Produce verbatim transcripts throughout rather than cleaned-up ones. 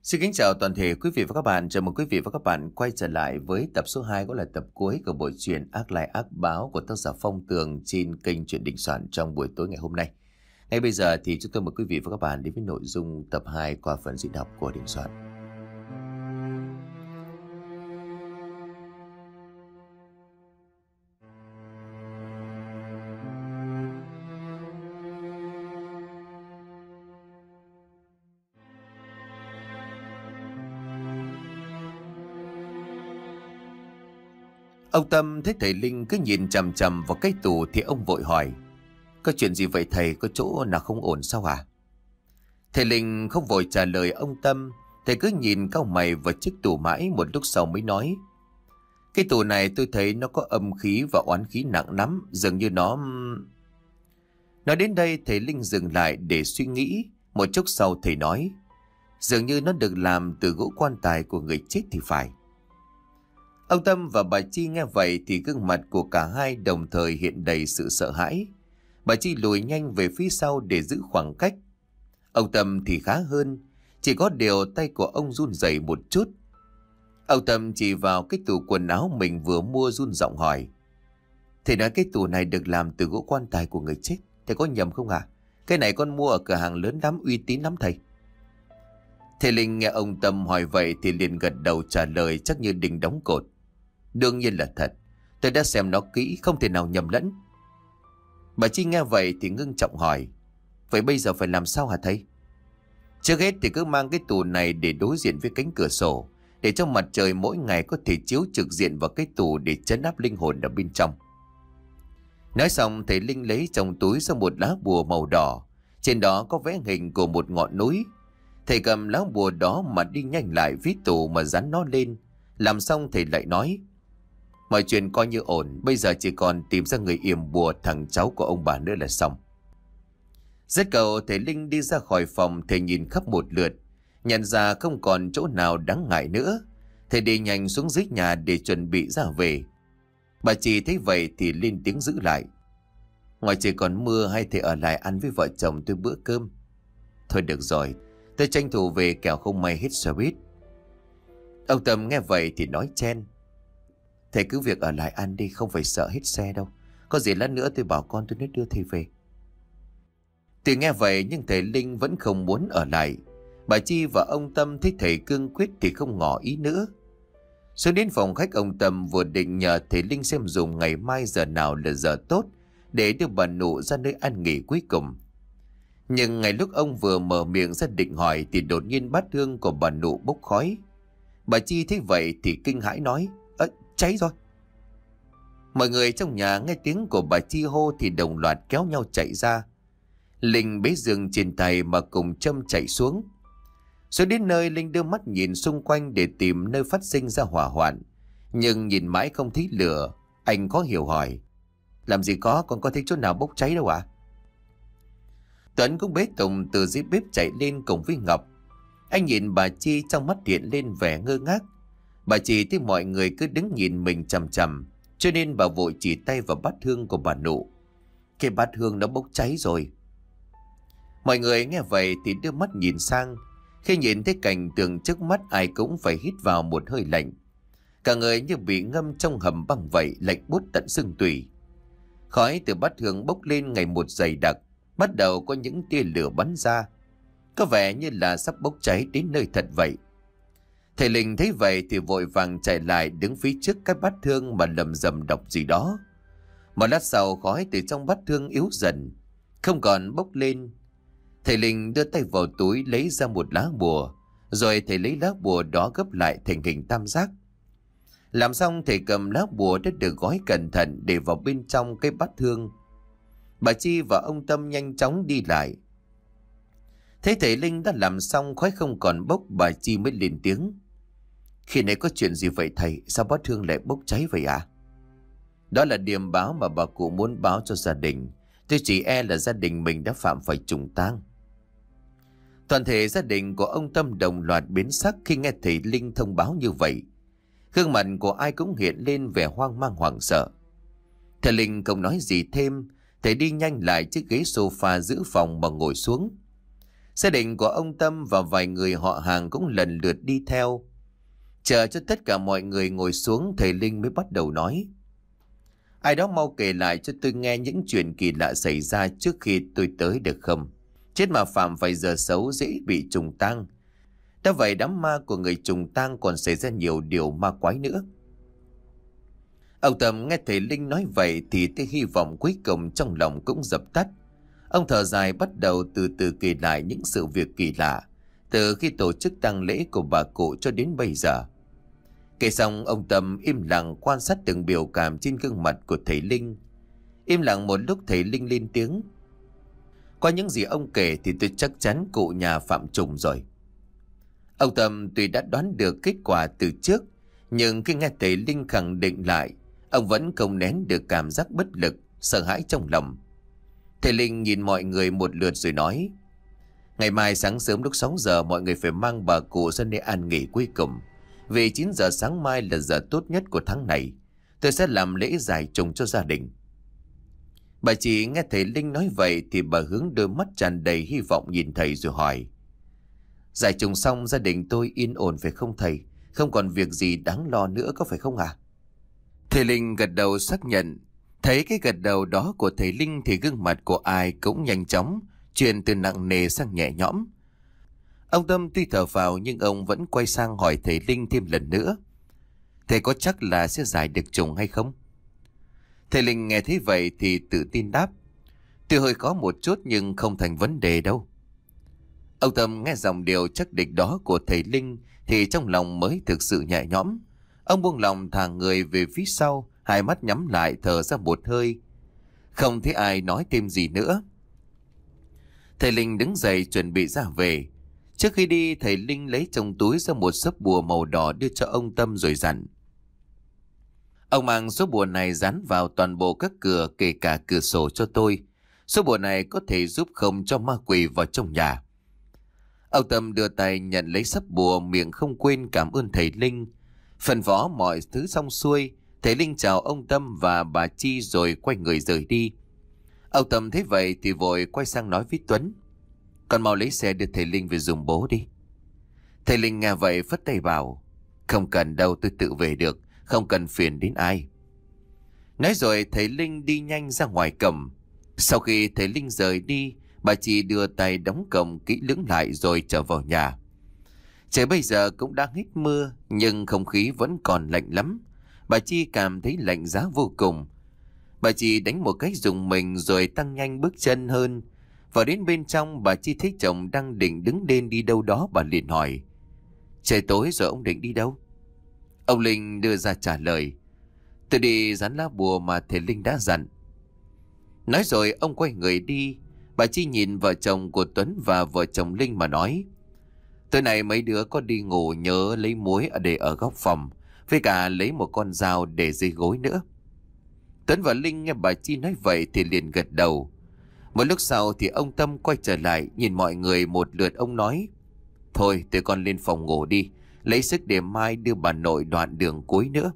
Xin kính chào toàn thể quý vị và các bạn. Chào mừng quý vị và các bạn quay trở lại với tập số hai, cũng là tập cuối của bộ truyện Ác Lai Ác Báo của tác giả Phong Tường trên kênh Truyện Đình Soạn trong buổi tối ngày hôm nay. Ngay bây giờ thì chúng tôi mời quý vị và các bạn đến với nội dung tập hai qua phần diễn đọc của Đình Soạn. Ông Tâm thấy thầy Linh cứ nhìn chằm chằm vào cái tủ thì ông vội hỏi: Có chuyện gì vậy thầy, có chỗ nào không ổn sao à? Thầy Linh không vội trả lời ông Tâm. Thầy cứ nhìn cau mày vào chiếc tủ mãi, một lúc sau mới nói: Cái tủ này tôi thấy nó có âm khí và oán khí nặng lắm. Dường như nó... Nói đến đây thầy Linh dừng lại để suy nghĩ. Một chút sau thầy nói: Dường như nó được làm từ gỗ quan tài của người chết thì phải. Ông Tâm và bà Chi nghe vậy thì gương mặt của cả hai đồng thời hiện đầy sự sợ hãi. Bà Chi lùi nhanh về phía sau để giữ khoảng cách. Ông Tâm thì khá hơn, chỉ có điều tay của ông run rẩy một chút. Ông Tâm chỉ vào cái tủ quần áo mình vừa mua run giọng hỏi: Thầy nói cái tủ này được làm từ gỗ quan tài của người chết, thầy có nhầm không à? Cái này con mua ở cửa hàng lớn lắm, uy tín lắm thầy. Thầy Linh nghe ông Tâm hỏi vậy thì liền gật đầu trả lời chắc như đinh đóng cột: Đương nhiên là thật, tôi đã xem nó kỹ, không thể nào nhầm lẫn. Bà Chi nghe vậy thì ngưng trọng hỏi: Vậy bây giờ phải làm sao hả thầy? Trước hết thì cứ mang cái tủ này để đối diện với cánh cửa sổ, để cho mặt trời mỗi ngày có thể chiếu trực diện vào cái tủ để trấn áp linh hồn ở bên trong. Nói xong thầy Linh lấy trong túi ra một lá bùa màu đỏ, trên đó có vẽ hình của một ngọn núi. Thầy cầm lá bùa đó mà đi nhanh lại ví tủ mà dán nó lên. Làm xong thầy lại nói: Mọi chuyện coi như ổn, bây giờ chỉ còn tìm ra người yểm bùa thằng cháu của ông bà nữa là xong. Dứt câu thầy Linh đi ra khỏi phòng. Thầy nhìn khắp một lượt, nhận ra không còn chỗ nào đáng ngại nữa. Thầy đi nhanh xuống dưới nhà để chuẩn bị ra về. Bà chị thấy vậy thì lên tiếng giữ lại: Ngoài trời còn mưa, hay thầy ở lại ăn với vợ chồng tôi bữa cơm? Thôi được rồi, tôi tranh thủ về kẻo không may hết xe buýt. Ông Tâm nghe vậy thì nói chen: Thầy cứ việc ở lại ăn đi, không phải sợ hết xe đâu. Có gì lát nữa tôi bảo con tôi nó đưa thầy về. Tuy nghe vậy nhưng thầy Linh vẫn không muốn ở lại. Bà Chi và ông Tâm thấy thầy cương quyết thì không ngỏ ý nữa. Xuống đến phòng khách, ông Tâm vừa định nhờ thầy Linh xem dùng ngày mai giờ nào là giờ tốt để đưa bà Nụ ra nơi ăn nghỉ cuối cùng. Nhưng ngay lúc ông vừa mở miệng ra định hỏi thì đột nhiên bát hương của bà Nụ bốc khói. Bà Chi thấy vậy thì kinh hãi nói: Ơ, cháy rồi. Mọi người trong nhà nghe tiếng của bà Chi hô thì đồng loạt kéo nhau chạy ra. Linh bế giường trên tay mà cùng châm chạy xuống. Xuống đến nơi, Linh đưa mắt nhìn xung quanh để tìm nơi phát sinh ra hỏa hoạn. Nhưng nhìn mãi không thấy lửa. Anh khó hiểu hỏi: Làm gì có, con có thấy chỗ nào bốc cháy đâu ạ? À? Tuấn cũng bế Tùng từ dưới bếp chạy lên cùng với Ngọc. Anh nhìn bà Chi, trong mắt hiện lên vẻ ngơ ngác. Bà Chi thấy mọi người cứ đứng nhìn mình chằm chằm, cho nên bà vội chỉ tay vào bát hương của bà Nụ: Cái bát hương nó bốc cháy rồi. Mọi người nghe vậy thì đưa mắt nhìn sang. Khi nhìn thấy cảnh tượng trước mắt, ai cũng phải hít vào một hơi lạnh. Cả người như bị ngâm trong hầm băng vậy, lạnh buốt tận xương tủy. Khói từ bát hương bốc lên ngày một dày đặc, bắt đầu có những tia lửa bắn ra, có vẻ như là sắp bốc cháy đến nơi thật vậy. Thầy Linh thấy vậy thì vội vàng chạy lại đứng phía trước cái bát hương mà lầm rầm đọc gì đó. Một lát sau, khói từ trong bát hương yếu dần, không còn bốc lên. Thầy Linh đưa tay vào túi lấy ra một lá bùa, rồi thầy lấy lá bùa đó gấp lại thành hình tam giác. Làm xong, thầy cầm lá bùa đã được gói cẩn thận để vào bên trong cái bát hương. Bà Chi và ông Tâm nhanh chóng đi lại. Thấy thầy Linh đã làm xong, khói không còn bốc, bà Chi mới lên tiếng: Khi nãy có chuyện gì vậy thầy? Sao bát hương lại bốc cháy vậy à? Đó là điềm báo mà bà cụ muốn báo cho gia đình. Tôi chỉ e là gia đình mình đã phạm phải trùng tang. Toàn thể gia đình của ông Tâm đồng loạt biến sắc khi nghe thầy Linh thông báo như vậy. Gương mặt của ai cũng hiện lên vẻ hoang mang hoảng sợ. Thầy Linh không nói gì thêm. Thầy đi nhanh lại chiếc ghế sofa giữa phòng mà ngồi xuống. Gia đình của ông Tâm và vài người họ hàng cũng lần lượt đi theo. Chờ cho tất cả mọi người ngồi xuống, thầy Linh mới bắt đầu nói. Ai đó mau kể lại cho tôi nghe những chuyện kỳ lạ xảy ra trước khi tôi tới được không? Chết mà phạm phải giờ xấu dễ bị trùng tang. Đã vậy đám ma của người trùng tang còn xảy ra nhiều điều ma quái nữa. Ông Tâm nghe thầy Linh nói vậy thì tia hy vọng cuối cùng trong lòng cũng dập tắt. Ông thở dài bắt đầu từ từ kể lại những sự việc kỳ lạ từ khi tổ chức tang lễ của bà cụ cho đến bây giờ. Kể xong, ông Tâm im lặng quan sát từng biểu cảm trên gương mặt của thầy Linh. Im lặng một lúc, thầy Linh lên tiếng. Qua những gì ông kể thì tôi chắc chắn cụ nhà phạm trùng rồi. Ông Tâm tuy đã đoán được kết quả từ trước, nhưng khi nghe thầy Linh khẳng định lại, ông vẫn không nén được cảm giác bất lực, sợ hãi trong lòng. Thầy Linh nhìn mọi người một lượt rồi nói. Ngày mai sáng sớm lúc sáu giờ mọi người phải mang bà cụ ra nơi an nghỉ cuối cùng. Vì chín giờ sáng mai là giờ tốt nhất của tháng này. Tôi sẽ làm lễ giải trùng cho gia đình. Bà chị nghe thầy Linh nói vậy thì bà hướng đôi mắt tràn đầy hy vọng nhìn thầy rồi hỏi. Giải trùng xong gia đình tôi yên ổn phải không thầy? Không còn việc gì đáng lo nữa có phải không ạ? À? Thầy Linh gật đầu xác nhận. Thấy cái gật đầu đó của thầy Linh thì gương mặt của ai cũng nhanh chóng chuyển từ nặng nề sang nhẹ nhõm. Ông Tâm tuy thở phào nhưng ông vẫn quay sang hỏi thầy Linh thêm lần nữa. Thầy có chắc là sẽ giải được trùng hay không? Thầy Linh nghe thấy vậy thì tự tin đáp. Tuy hơi khó một chút nhưng không thành vấn đề đâu. Ông Tâm nghe dòng điều chắc định đó của thầy Linh thì trong lòng mới thực sự nhẹ nhõm. Ông buông lòng thả người về phía sau, hai mắt nhắm lại thở ra một hơi. Không thấy ai nói thêm gì nữa. Thầy Linh đứng dậy chuẩn bị ra về. Trước khi đi, thầy Linh lấy trong túi ra một sấp bùa màu đỏ đưa cho ông Tâm rồi dặn. Ông mang số bùa này dán vào toàn bộ các cửa, kể cả cửa sổ cho tôi. Số bùa này có thể giúp không cho ma quỷ vào trong nhà. Ông Tâm đưa tay nhận lấy sấp bùa, miệng không quên cảm ơn thầy Linh. Phần võ mọi thứ xong xuôi, thầy Linh chào ông Tâm và bà Chi rồi quay người rời đi. Ông Tâm thấy vậy thì vội quay sang nói với Tuấn. Con mau lấy xe đưa thầy Linh về dùng bố đi. Thầy Linh nghe vậy phất tay bảo. Không cần đâu, tôi tự về được, không cần phiền đến ai. Nói rồi thầy Linh đi nhanh ra ngoài cổng. Sau khi thầy Linh rời đi, bà Chi đưa tay đóng cổng kỹ lưỡng lại rồi trở vào nhà. Trời bây giờ cũng đang hết mưa nhưng không khí vẫn còn lạnh lắm. Bà Chi cảm thấy lạnh giá vô cùng. Bà Chi đánh một cái dùng mình rồi tăng nhanh bước chân hơn. Vào đến bên trong, bà Chi thấy chồng đang định đứng lên đi đâu đó. Bà liền hỏi. Trời tối rồi ông định đi đâu? Ông Linh đưa ra trả lời. Tôi đi dán lá bùa mà thầy Linh đã dặn. Nói rồi ông quay người đi. Bà Chi nhìn vợ chồng của Tuấn và vợ chồng Linh mà nói. Tối nay mấy đứa có đi ngủ nhớ lấy muối để ở góc phòng, với cả lấy một con dao để dưới gối nữa. Tuấn và Linh nghe bà Chi nói vậy thì liền gật đầu. Một lúc sau thì ông Tâm quay trở lại nhìn mọi người một lượt, ông nói. Thôi tụi con lên phòng ngủ đi, lấy sức để mai đưa bà nội đoạn đường cuối nữa.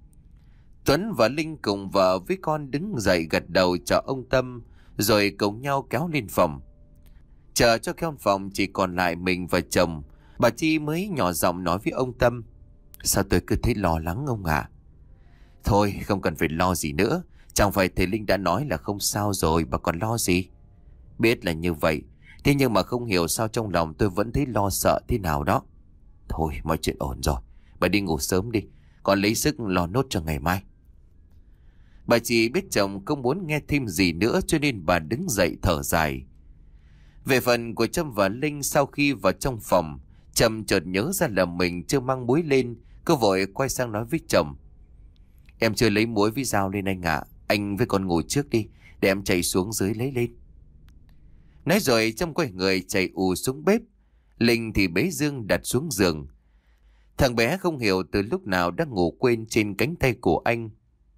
Tuấn và Linh cùng vợ với con đứng dậy gật đầu chào ông Tâm, rồi cùng nhau kéo lên phòng. Chờ cho căn phòng chỉ còn lại mình và chồng, bà Chi mới nhỏ giọng nói với ông Tâm. Sao tôi cứ thấy lo lắng ông ạ? À? Thôi không cần phải lo gì nữa, chẳng phải thầy Linh đã nói là không sao rồi, bà còn lo gì? Biết là như vậy, thế nhưng mà không hiểu sao trong lòng tôi vẫn thấy lo sợ thế nào đó. Thôi mọi chuyện ổn rồi, bà đi ngủ sớm đi, còn lấy sức lo nốt cho ngày mai. Bà Chi biết chồng không muốn nghe thêm gì nữa cho nên bà đứng dậy thở dài. Về phần của Trâm và Linh, sau khi vào trong phòng, Trâm chợt nhớ ra là mình chưa mang muối lên. Cô vội quay sang nói với chồng. Em chưa lấy muối với dao lên anh ạ. À. Anh với con ngồi trước đi, để em chạy xuống dưới lấy lên. Nói rồi Trâm quay người chạy ù xuống bếp. Linh thì bế Dương đặt xuống giường. Thằng bé không hiểu từ lúc nào đã ngủ quên trên cánh tay của anh.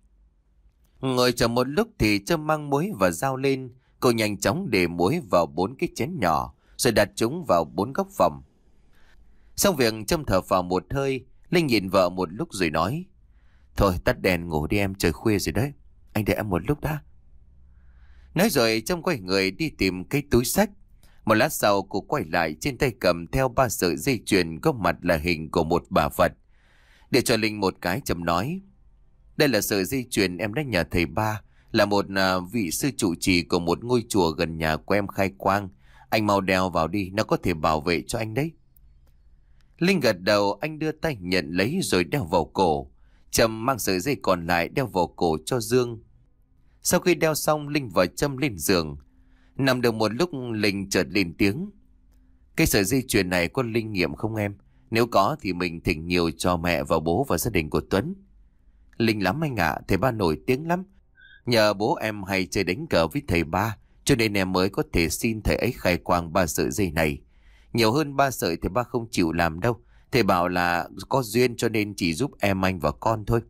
Ngồi chờ một lúc thì Trâm mang muối và dao lên. Cô nhanh chóng để muối vào bốn cái chén nhỏ, rồi đặt chúng vào bốn góc phòng. Xong việc Trâm thở vào một hơi. Linh nhìn vợ một lúc rồi nói. Thôi tắt đèn ngủ đi em, trời khuya rồi đấy. Anh đợi em một lúc đã. Nói rồi Trâm quay người đi tìm cái túi xách. Một lát sau cô quay lại, trên tay cầm theo ba sợi dây chuyền có mặt là hình của một bà Phật. Để cho Linh một cái, Trâm nói: đây là sợi dây chuyền em đã nhờ thầy Ba, là một à, vị sư trụ trì của một ngôi chùa gần nhà của em khai quang. Anh mau đeo vào đi, nó có thể bảo vệ cho anh đấy. Linh gật đầu, anh đưa tay nhận lấy rồi đeo vào cổ. Trâm mang sợi dây còn lại đeo vào cổ cho Dương. Sau khi đeo xong, Linh và Trâm lên giường. Nằm được một lúc, Linh chợt lên tiếng: cái sợi dây chuyền này có linh nghiệm không em? Nếu có thì mình thỉnh nhiều cho mẹ và bố và gia đình của Tuấn. Linh lắm anh ạ, thầy Ba nổi tiếng lắm. Nhờ bố em hay chơi đánh cờ với thầy Ba, cho nên em mới có thể xin thầy ấy khai quang ba sợi dây này. Nhiều hơn ba sợi thầy Ba không chịu làm đâu. Thầy bảo là có duyên cho nên chỉ giúp em, anh và con thôi.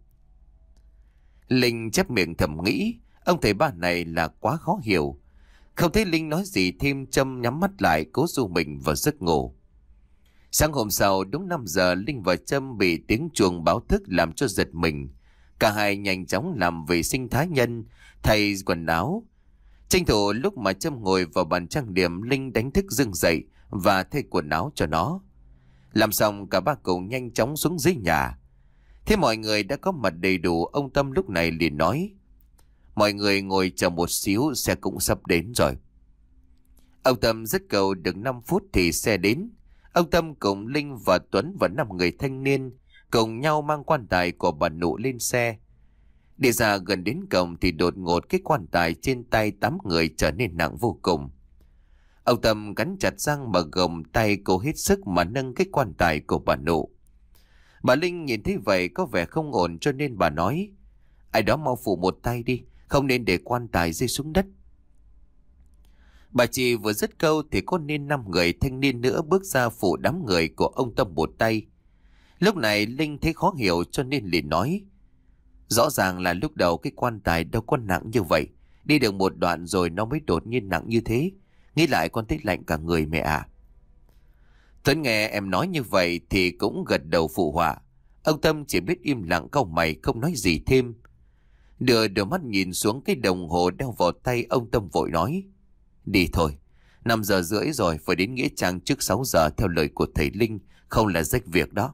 Linh chép miệng thầm nghĩ, ông thầy Ba này là quá khó hiểu. Không thấy Linh nói gì thêm, Trâm nhắm mắt lại cố dụ mình vào giấc ngủ. Sáng hôm sau đúng năm giờ, Linh và Trâm bị tiếng chuông báo thức làm cho giật mình. Cả hai nhanh chóng làm vệ sinh cá nhân, thay quần áo. Tranh thủ lúc mà Trâm ngồi vào bàn trang điểm, Linh đánh thức Dương dậy và thay quần áo cho nó. Làm xong, cả ba cùng nhanh chóng xuống dưới nhà. Thế mọi người đã có mặt đầy đủ, ông Tâm lúc này liền nói: mọi người ngồi chờ một xíu, xe cũng sắp đến rồi. Ông Tâm dứt cầu được năm phút thì xe đến. Ông Tâm cùng Linh và Tuấn và năm người thanh niên cùng nhau mang quan tài của bà Nụ lên xe. Đi ra gần đến cổng thì đột ngột cái quan tài trên tay tám người trở nên nặng vô cùng. Ông Tâm cắn chặt răng mà gồng tay cố hết sức mà nâng cái quan tài của bà Nụ. Bà Linh nhìn thấy vậy có vẻ không ổn, cho nên bà nói: ai đó mau phụ một tay đi, không nên để quan tài rơi xuống đất. Bà chị vừa dứt câu thì có nên năm người thanh niên nữa bước ra phụ đám người của ông Tâm một tay. Lúc này Linh thấy khó hiểu cho nên liền nói: rõ ràng là lúc đầu cái quan tài đâu có nặng như vậy. Đi được một đoạn rồi nó mới đột nhiên nặng như thế. Nghĩ lại con thấy lạnh cả người mẹ ạ. Tuấn nghe em nói như vậy thì cũng gật đầu phụ họa. Ông Tâm chỉ biết im lặng cau mày không nói gì thêm. Đưa đôi mắt nhìn xuống cái đồng hồ đeo vào tay, ông Tâm vội nói: đi thôi, năm giờ rưỡi rồi, phải đến nghĩa trang trước sáu giờ theo lời của thầy Linh, không là rách việc đó.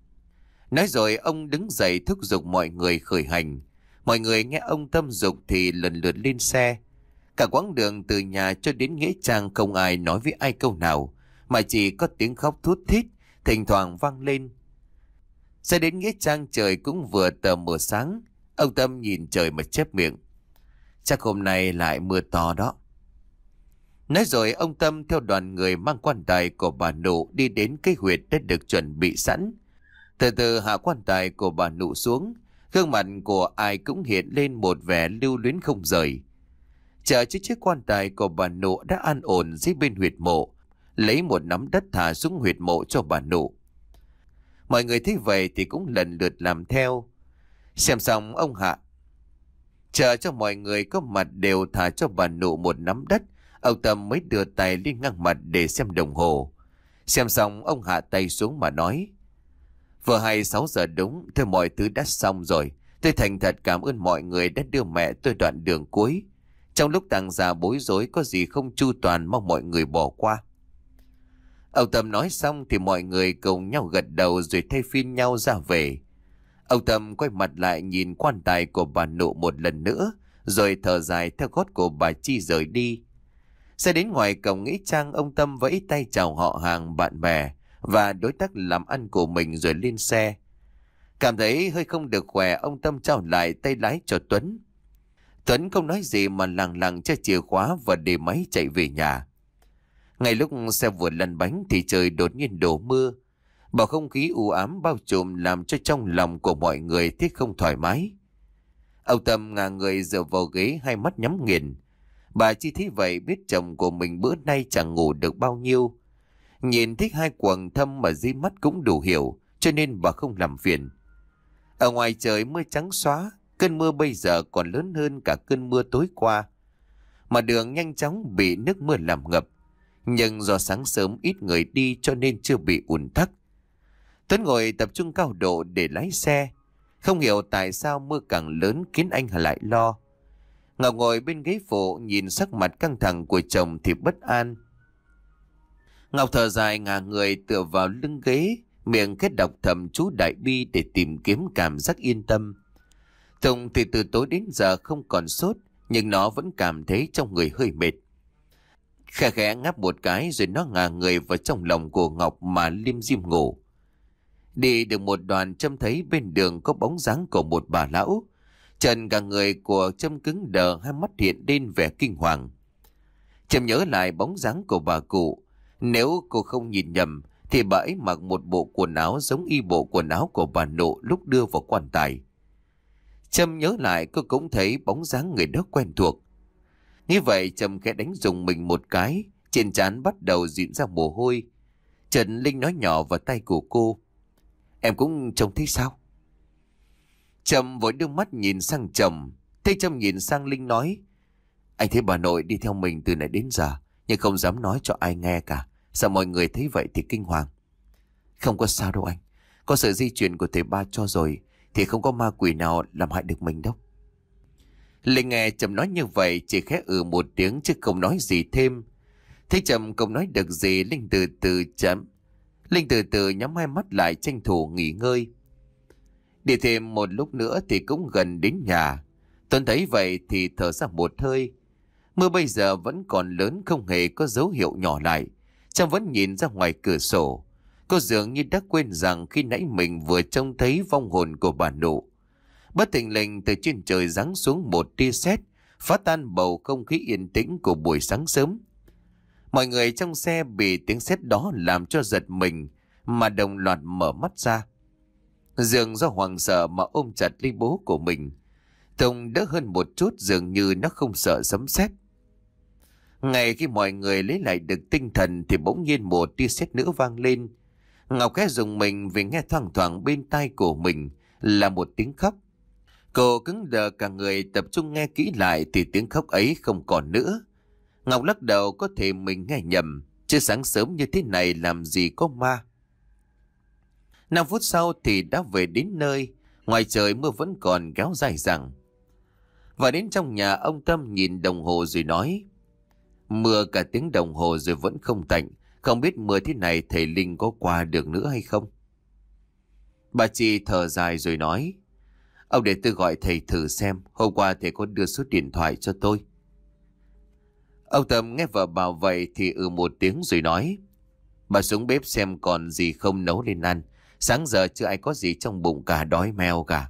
Nói rồi ông đứng dậy thúc giục mọi người khởi hành. Mọi người nghe ông Tâm giục thì lần lượt lên xe. Cả quãng đường từ nhà cho đến nghĩa trang không ai nói với ai câu nào, mà chỉ có tiếng khóc thút thít thỉnh thoảng vang lên. Xe đến nghĩa trang trời cũng vừa tờ mờ sáng. Ông Tâm nhìn trời mà chép miệng: chắc hôm nay lại mưa to đó. Nói rồi ông Tâm theo đoàn người mang quan tài của bà Nụ đi đến cái huyệt đã được chuẩn bị sẵn. Từ từ hạ quan tài của bà Nụ xuống, gương mặt của ai cũng hiện lên một vẻ lưu luyến không rời. Chờ cho chiếc quan tài của bà Nụ đã an ổn dưới bên huyệt mộ, lấy một nắm đất thả xuống huyệt mộ cho bà Nụ. Mọi người thấy vậy thì cũng lần lượt làm theo. Xem xong ông hạ chờ cho mọi người có mặt đều thả cho bà Nụ một nắm đất. Ông Tâm mới đưa tay lên ngang mặt để xem đồng hồ. Xem xong ông hạ tay xuống mà nói: vừa hay sáu giờ đúng, thôi mọi thứ đã xong rồi. Tôi thành thật cảm ơn mọi người đã đưa mẹ tôi đoạn đường cuối. Trong lúc tang gia bối rối có gì không chu toàn, mong mọi người bỏ qua. Ông Tâm nói xong thì mọi người cùng nhau gật đầu rồi thay phiên nhau ra về. Ông Tâm quay mặt lại nhìn quan tài của bà Nụ một lần nữa, rồi thở dài theo gót của bà Chi rời đi. Xe đến ngoài cổng nghĩa trang, ông Tâm vẫy tay chào họ hàng, bạn bè và đối tác làm ăn của mình rồi lên xe. Cảm thấy hơi không được khỏe, ông Tâm trao lại tay lái cho Tuấn. Tuấn không nói gì mà lẳng lặng cho chìa khóa và để máy chạy về nhà. Ngay lúc xe vừa lăn bánh thì trời đột nhiên đổ mưa. Bầu không khí u ám bao trùm làm cho trong lòng của mọi người thấy không thoải mái. Ông Tâm ngả người dựa vào ghế, hai mắt nhắm nghiền. Bà Chi thấy vậy biết chồng của mình bữa nay chẳng ngủ được bao nhiêu. Nhìn thấy hai quầng thâm mà dưới mắt cũng đủ hiểu, cho nên bà không làm phiền. Ở ngoài trời mưa trắng xóa, cơn mưa bây giờ còn lớn hơn cả cơn mưa tối qua. Mà đường nhanh chóng bị nước mưa làm ngập. Nhưng do sáng sớm ít người đi cho nên chưa bị ùn tắc. Tuấn ngồi tập trung cao độ để lái xe. Không hiểu tại sao mưa càng lớn khiến anh lại lo. Ngọc ngồi bên ghế phụ nhìn sắc mặt căng thẳng của chồng thì bất an. Ngọc thở dài ngả người tựa vào lưng ghế, miệng kết đọc thầm chú đại bi để tìm kiếm cảm giác yên tâm. Tùng thì từ tối đến giờ không còn sốt, nhưng nó vẫn cảm thấy trong người hơi mệt. Khẽ khẽ ngáp một cái rồi nó ngả người vào trong lòng của Ngọc mà lim dim ngủ. Đi được một đoạn Trâm thấy bên đường có bóng dáng của một bà lão. Trần cả người của Trâm cứng đờ, hai mắt hiện lên vẻ kinh hoàng. Trâm nhớ lại bóng dáng của bà cụ. Nếu cô không nhìn nhầm thì bà ấy mặc một bộ quần áo giống y bộ quần áo của bà nội lúc đưa vào quan tài. Trâm nhớ lại cô cũng thấy bóng dáng người đó quen thuộc. Như vậy Trâm khẽ đánh rùng mình một cái, trên trán bắt đầu dịn ra mồ hôi. Trần Linh nói nhỏ vào tay của cô: "Em cũng trông thấy sao?" Trâm vội đưa mắt nhìn sang chồng. Thế Trâm nhìn sang Linh nói: "Anh thấy bà nội đi theo mình từ nãy đến giờ, nhưng không dám nói cho ai nghe cả. Sợ mọi người thấy vậy thì kinh hoàng." "Không có sao đâu anh. Có sự di chuyển của thầy ba cho rồi thì không có ma quỷ nào làm hại được mình đâu." Linh nghe Trâm nói như vậy chỉ khẽ ừ một tiếng chứ không nói gì thêm. Thấy Trâm không nói được gì, Linh từ từ chậm. Linh từ từ nhắm hai mắt lại tranh thủ nghỉ ngơi. Đi thêm một lúc nữa thì cũng gần đến nhà. Tuấn thấy vậy thì thở ra một hơi. Mưa bây giờ vẫn còn lớn, không hề có dấu hiệu nhỏ lại. Trâm vẫn nhìn ra ngoài cửa sổ. Cô dường như đã quên rằng khi nãy mình vừa trông thấy vong hồn của bà nụ. Bất thình lình từ trên trời giáng xuống một tia sét, phá tan bầu không khí yên tĩnh của buổi sáng sớm. Mọi người trong xe bị tiếng sét đó làm cho giật mình mà đồng loạt mở mắt ra. Dương do hoảng sợ mà ôm chặt lấy bố của mình. Tùng đỡ hơn một chút, dường như nó không sợ sấm sét. Ngay khi mọi người lấy lại được tinh thần thì bỗng nhiên một tia sét nữa vang lên. Ngọc khẽ rùng mình vì nghe thoang thoảng bên tai của mình là một tiếng khóc. Cô cứng đờ cả người, tập trung nghe kỹ lại thì tiếng khóc ấy không còn nữa. Ngọc lắc đầu, có thể mình nghe nhầm, chứ sáng sớm như thế này làm gì có ma. Năm phút sau thì đã về đến nơi. Ngoài trời mưa vẫn còn kéo dài dẳng. Và đến trong nhà, ông Tâm nhìn đồng hồ rồi nói: "Mưa cả tiếng đồng hồ rồi vẫn không tạnh. Không biết mưa thế này thầy Linh có qua được nữa hay không?" Bà chị thở dài rồi nói: "Ông để tôi gọi thầy thử xem. Hôm qua thầy có đưa số điện thoại cho tôi." Ông Tâm nghe vợ bảo vậy thì ừ một tiếng rồi nói: "Bà xuống bếp xem còn gì không nấu lên ăn. Sáng giờ chưa ai có gì trong bụng cả, đói meo cả."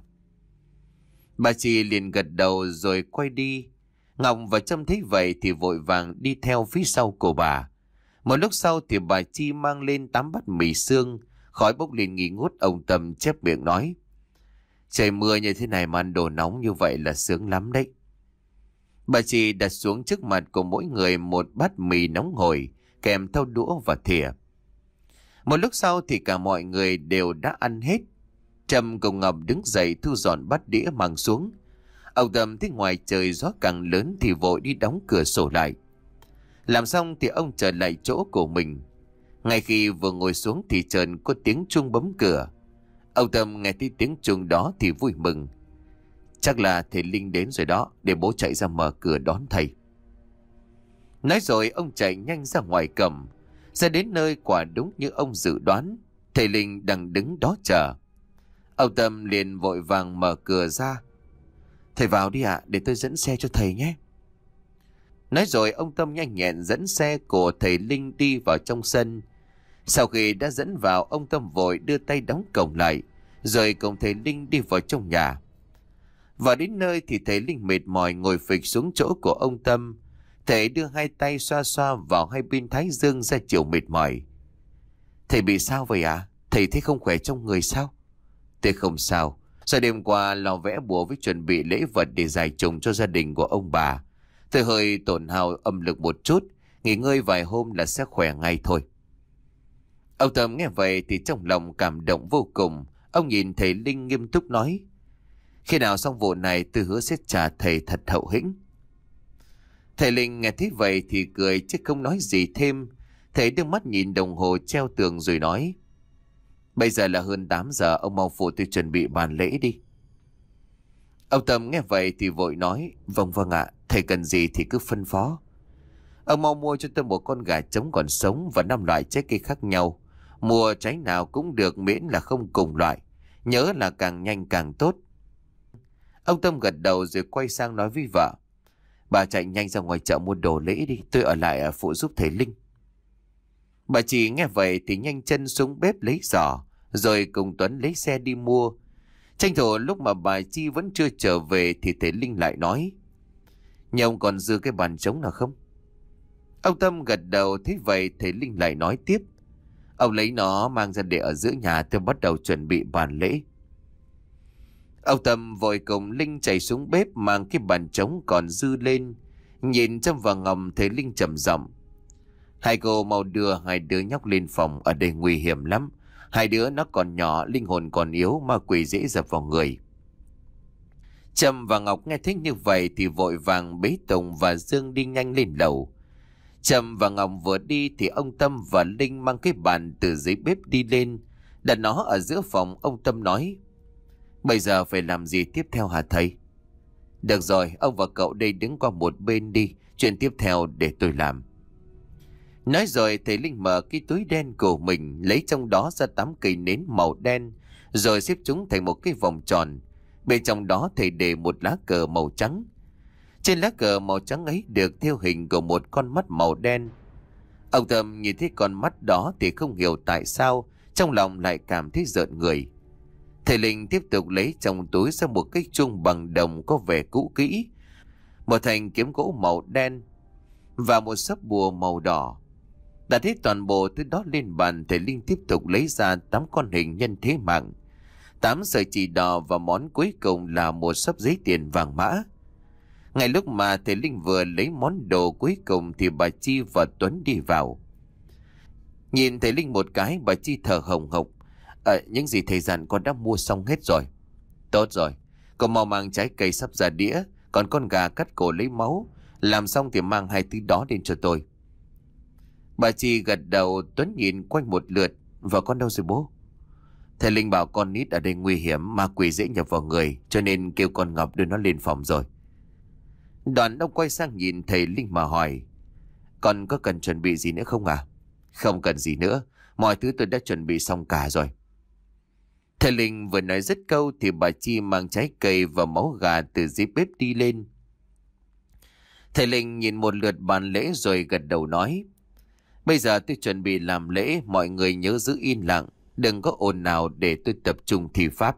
Bà chị liền gật đầu rồi quay đi. Ngọc và Trâm thấy vậy thì vội vàng đi theo phía sau của bà. Một lúc sau thì bà Chi mang lên tám bát mì xương, khói bốc lên nghi ngút. Ông Tâm chép miệng nói: "Trời mưa như thế này mà ăn đồ nóng như vậy là sướng lắm đấy." Bà Chi đặt xuống trước mặt của mỗi người một bát mì nóng hổi kèm theo đũa và thìa. Một lúc sau thì cả mọi người đều đã ăn hết. Trâm cùng Ngọc đứng dậy thu dọn bát đĩa mang xuống. Ông Tâm thấy ngoài trời gió càng lớn thì vội đi đóng cửa sổ lại. Làm xong thì ông trở lại chỗ của mình. Ngay khi vừa ngồi xuống thì chợt có tiếng chuông bấm cửa. Ông Tâm nghe thấy tiếng chuông đó thì vui mừng. Chắc là thầy Linh đến rồi đó, để bố chạy ra mở cửa đón thầy. Nói rồi ông chạy nhanh ra ngoài cổng. Ra đến nơi quả đúng như ông dự đoán, thầy Linh đang đứng đó chờ. Ông Tâm liền vội vàng mở cửa ra. "Thầy vào đi ạ, để tôi dẫn xe cho thầy nhé." Nói rồi ông Tâm nhanh nhẹn dẫn xe của thầy Linh đi vào trong sân. Sau khi đã dẫn vào, ông Tâm vội đưa tay đóng cổng lại, rồi cùng thầy Linh đi vào trong nhà. Vào đến nơi thì thầy Linh mệt mỏi ngồi phịch xuống chỗ của ông Tâm. Thầy đưa hai tay xoa xoa vào hai bên thái dương ra chiều mệt mỏi. "Thầy bị sao vậy ạ? À? Thầy thấy không khỏe trong người sao?" "Tôi không sao. Sau đêm qua lò vẽ bùa với chuẩn bị lễ vật để giải trùng cho gia đình của ông bà. Tôi hơi tổn hao âm lực một chút, nghỉ ngơi vài hôm là sẽ khỏe ngay thôi." Ông Tâm nghe vậy thì trong lòng cảm động vô cùng. Ông nhìn thầy Linh nghiêm túc nói: "Khi nào xong vụ này tôi hứa sẽ trả thầy thật hậu hĩnh." Thầy Linh nghe thấy vậy thì cười chứ không nói gì thêm. Thầy đưa mắt nhìn đồng hồ treo tường rồi nói: "Bây giờ là hơn tám giờ, ông mau phụ tôi chuẩn bị bàn lễ đi." Ông Tâm nghe vậy thì vội nói: "Vâng vâng ạ, thầy cần gì thì cứ phân phó." Ông mau mua cho tôi một con gà trống còn sống và năm loại trái cây khác nhau. Mua trái nào cũng được miễn là không cùng loại. Nhớ là càng nhanh càng tốt. Ông Tâm gật đầu rồi quay sang nói với vợ. Bà chạy nhanh ra ngoài chợ mua đồ lễ đi, tôi ở lại ở phụ giúp thầy Linh. Bà chị nghe vậy thì nhanh chân xuống bếp lấy giỏ, rồi cùng Tuấn lấy xe đi mua. Tranh thủ lúc mà bà Chi vẫn chưa trở về thì thầy Linh lại nói. Nhà ông còn dư cái bàn trống nào không? Ông Tâm gật đầu. Thế vậy thầy Linh lại nói tiếp. Ông lấy nó mang ra để ở giữa nhà, tôi bắt đầu chuẩn bị bàn lễ. Ông Tâm vội cùng Linh chạy xuống bếp mang cái bàn trống còn dư lên. Nhìn Trâm và Ngọc, thầy Linh trầm giọng. Hai cô mau đưa hai đứa nhóc lên phòng, ở đây nguy hiểm lắm. Hai đứa nó còn nhỏ, linh hồn còn yếu, ma quỷ dễ dập vào người. Trâm và Ngọc nghe thấy như vậy thì vội vàng bế Tùng và Dương đi nhanh lên lầu. Trâm và Ngọc vừa đi thì ông Tâm và Linh mang cái bàn từ dưới bếp đi lên, đặt nó ở giữa phòng. Ông Tâm nói. Bây giờ phải làm gì tiếp theo hả thầy? Được rồi, ông và cậu đây đứng qua một bên đi, chuyện tiếp theo để tôi làm. Nói rồi thầy Linh mở cái túi đen của mình, lấy trong đó ra tám cây nến màu đen, rồi xếp chúng thành một cái vòng tròn. Bên trong đó thầy để một lá cờ màu trắng. Trên lá cờ màu trắng ấy được thêu hình của một con mắt màu đen. Ông Tâm nhìn thấy con mắt đó thì không hiểu tại sao trong lòng lại cảm thấy rợn người. Thầy Linh tiếp tục lấy trong túi ra một cái chuông bằng đồng có vẻ cũ kỹ, một thanh kiếm gỗ màu đen và một sấp bùa màu đỏ. Đặt hết toàn bộ thứ đó lên bàn, thầy Linh tiếp tục lấy ra tám con hình nhân thế mạng, tám sợi chỉ đỏ và món cuối cùng là một sấp giấy tiền vàng mã. Ngay lúc mà thầy Linh vừa lấy món đồ cuối cùng thì bà Chi và Tuấn đi vào. Nhìn thầy Linh một cái, bà Chi thở hồng hộc. À, những gì thầy dặn con đã mua xong hết rồi. Tốt rồi, con mau mang trái cây sắp ra đĩa, còn con gà cắt cổ lấy máu. Làm xong thì mang hai thứ đó đến cho tôi. Bà Chi gật đầu. Tuấn nhìn quanh một lượt. Vợ con đâu rồi bố? Thầy Linh bảo con nít ở đây nguy hiểm, ma quỷ dễ nhập vào người, cho nên kêu con Ngọc đưa nó lên phòng rồi. Đoàn ông quay sang nhìn thầy Linh mà hỏi. Con có cần chuẩn bị gì nữa không à? Không cần gì nữa, mọi thứ tôi đã chuẩn bị xong cả rồi. Thầy Linh vừa nói dứt câu thì bà Chi mang trái cây và máu gà từ dưới bếp đi lên. Thầy Linh nhìn một lượt bàn lễ rồi gật đầu nói. Bây giờ tôi chuẩn bị làm lễ, mọi người nhớ giữ im lặng, đừng có ồn nào để tôi tập trung thi pháp.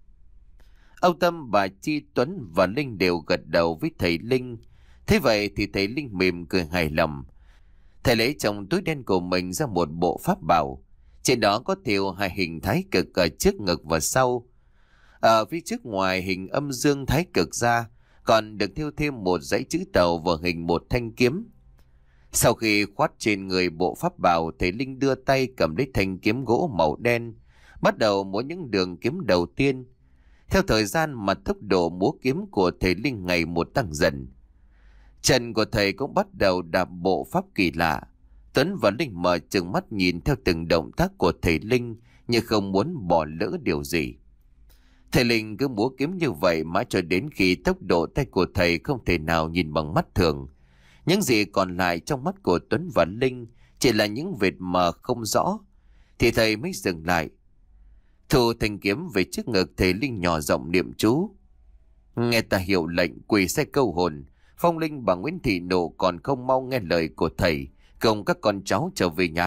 Ông Tâm, bà Chi, Tuấn và Linh đều gật đầu với thầy Linh. Thế vậy thì thầy Linh mỉm cười hài lòng. Thầy lấy trong túi đen của mình ra một bộ pháp bảo. Trên đó có thêu hai hình thái cực ở trước ngực và sau. Ở phía trước ngoài hình âm dương thái cực ra, còn được thêu thêm một dãy chữ tàu và hình một thanh kiếm. Sau khi khoát trên người bộ pháp bảo, thầy Linh đưa tay cầm lấy thanh kiếm gỗ màu đen, bắt đầu múa những đường kiếm đầu tiên. Theo thời gian mà tốc độ múa kiếm của thầy Linh ngày một tăng dần. Chân của thầy cũng bắt đầu đạp bộ pháp kỳ lạ. Tuấn và Linh mở trừng mắt nhìn theo từng động tác của thầy Linh như không muốn bỏ lỡ điều gì. Thầy Linh cứ múa kiếm như vậy mãi cho đến khi tốc độ tay của thầy không thể nào nhìn bằng mắt thường. Những gì còn lại trong mắt của Tuấn và Linh chỉ là những vệt mờ không rõ, thì thầy mới dừng lại. Thu thanh kiếm về trước ngực, thầy Linh nhỏ giọng niệm chú. Nghe ta hiệu lệnh, quỳ sai câu hồn. Phong linh bà Nguyễn Thị Nộ còn không mau nghe lời của thầy, cùng các con cháu trở về nhà.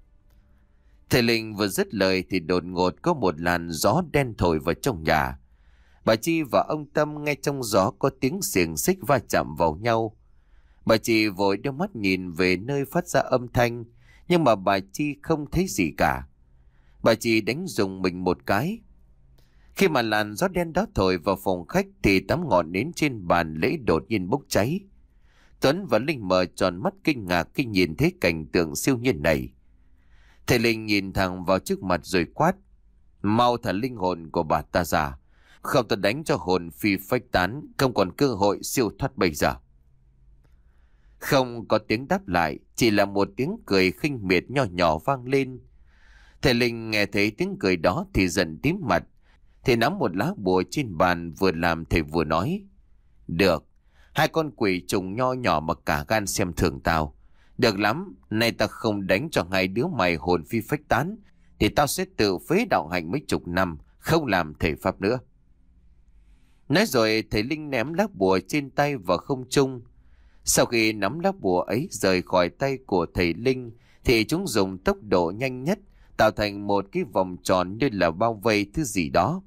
Thầy Linh vừa dứt lời thì đột ngột có một làn gió đen thổi vào trong nhà. Bà Chi và ông Tâm nghe trong gió có tiếng xiềng xích va chạm vào nhau. Bà Chi vội đưa mắt nhìn về nơi phát ra âm thanh, nhưng mà bà Chi không thấy gì cả. Bà Chi đánh rùng mình một cái. Khi mà làn gió đen đó thổi vào phòng khách thì tám ngọn nến trên bàn lễ đột nhiên bốc cháy. Tuấn và Linh mở tròn mắt kinh ngạc khi nhìn thấy cảnh tượng siêu nhiên này. Thầy Linh nhìn thẳng vào trước mặt rồi quát. Mau thả linh hồn của bà ta ra, không ta đánh cho hồn phi phách tán, không còn cơ hội siêu thoát bây giờ. Không có tiếng đáp lại, chỉ là một tiếng cười khinh miệt nho nhỏ vang lên. Thầy Linh nghe thấy tiếng cười đó thì giận tím mặt. Thầy nắm một lá bùa trên bàn, vừa làm thầy vừa nói. Được, hai con quỷ trùng nho nhỏ mà cả gan xem thường tao. Được lắm, nay ta không đánh cho hai đứa mày hồn phi phách tán, thì tao sẽ tự phế đạo hành mấy chục năm, không làm thể pháp nữa. Nói rồi thầy Linh ném lá bùa trên tay vào không trung. Sau khi nắm lá bùa ấy rời khỏi tay của thầy Linh, thì chúng dùng tốc độ nhanh nhất tạo thành một cái vòng tròn như là bao vây thứ gì đó.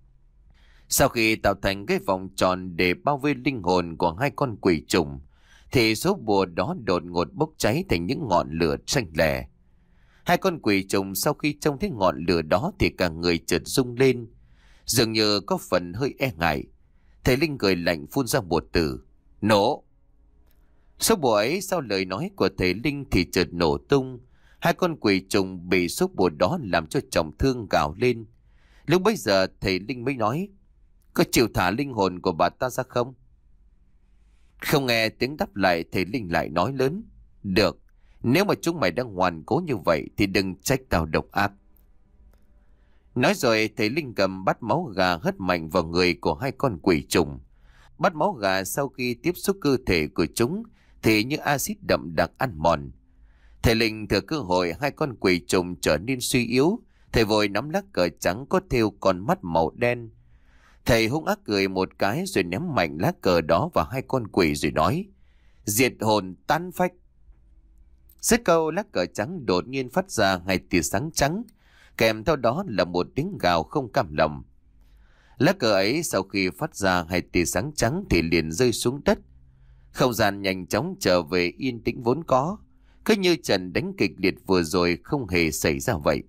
Sau khi tạo thành cái vòng tròn để bao vây linh hồn của hai con quỷ trùng, thì số bùa đó đột ngột bốc cháy thành những ngọn lửa xanh lè. Hai con quỷ trùng sau khi trông thấy ngọn lửa đó thì cả người chợt rung lên, dường như có phần hơi e ngại. Thầy Linh cười lạnh phun ra một từ: nổ. Số bùa ấy sau lời nói của thầy Linh thì chợt nổ tung. Hai con quỷ trùng bị số bùa đó làm cho trọng thương gào lên. Lúc bấy giờ thầy Linh mới nói: có chịu thả linh hồn của bà ta ra không? Không nghe tiếng đáp lại, thầy Linh lại nói lớn: được, nếu mà chúng mày đang ngoan cố như vậy thì đừng trách tao độc ác. Nói rồi thầy Linh cầm bát máu gà hất mạnh vào người của hai con quỷ trùng. Bát máu gà sau khi tiếp xúc cơ thể của chúng thì như axit đậm đặc ăn mòn. Thầy Linh thừa cơ hội hai con quỷ trùng trở nên suy yếu, thầy vội nắm lá cờ trắng có thêu con mắt màu đen. Thầy hung ác cười một cái rồi ném mạnh lá cờ đó vào hai con quỷ rồi nói: diệt hồn tan phách. Dứt câu, lá cờ trắng đột nhiên phát ra hai tia sáng trắng, kèm theo đó là một tiếng gào không cam lòng. Lá cờ ấy sau khi phát ra hai tia sáng trắng thì liền rơi xuống đất. Không gian nhanh chóng trở về yên tĩnh vốn có, cứ như trận đánh kịch liệt vừa rồi không hề xảy ra vậy.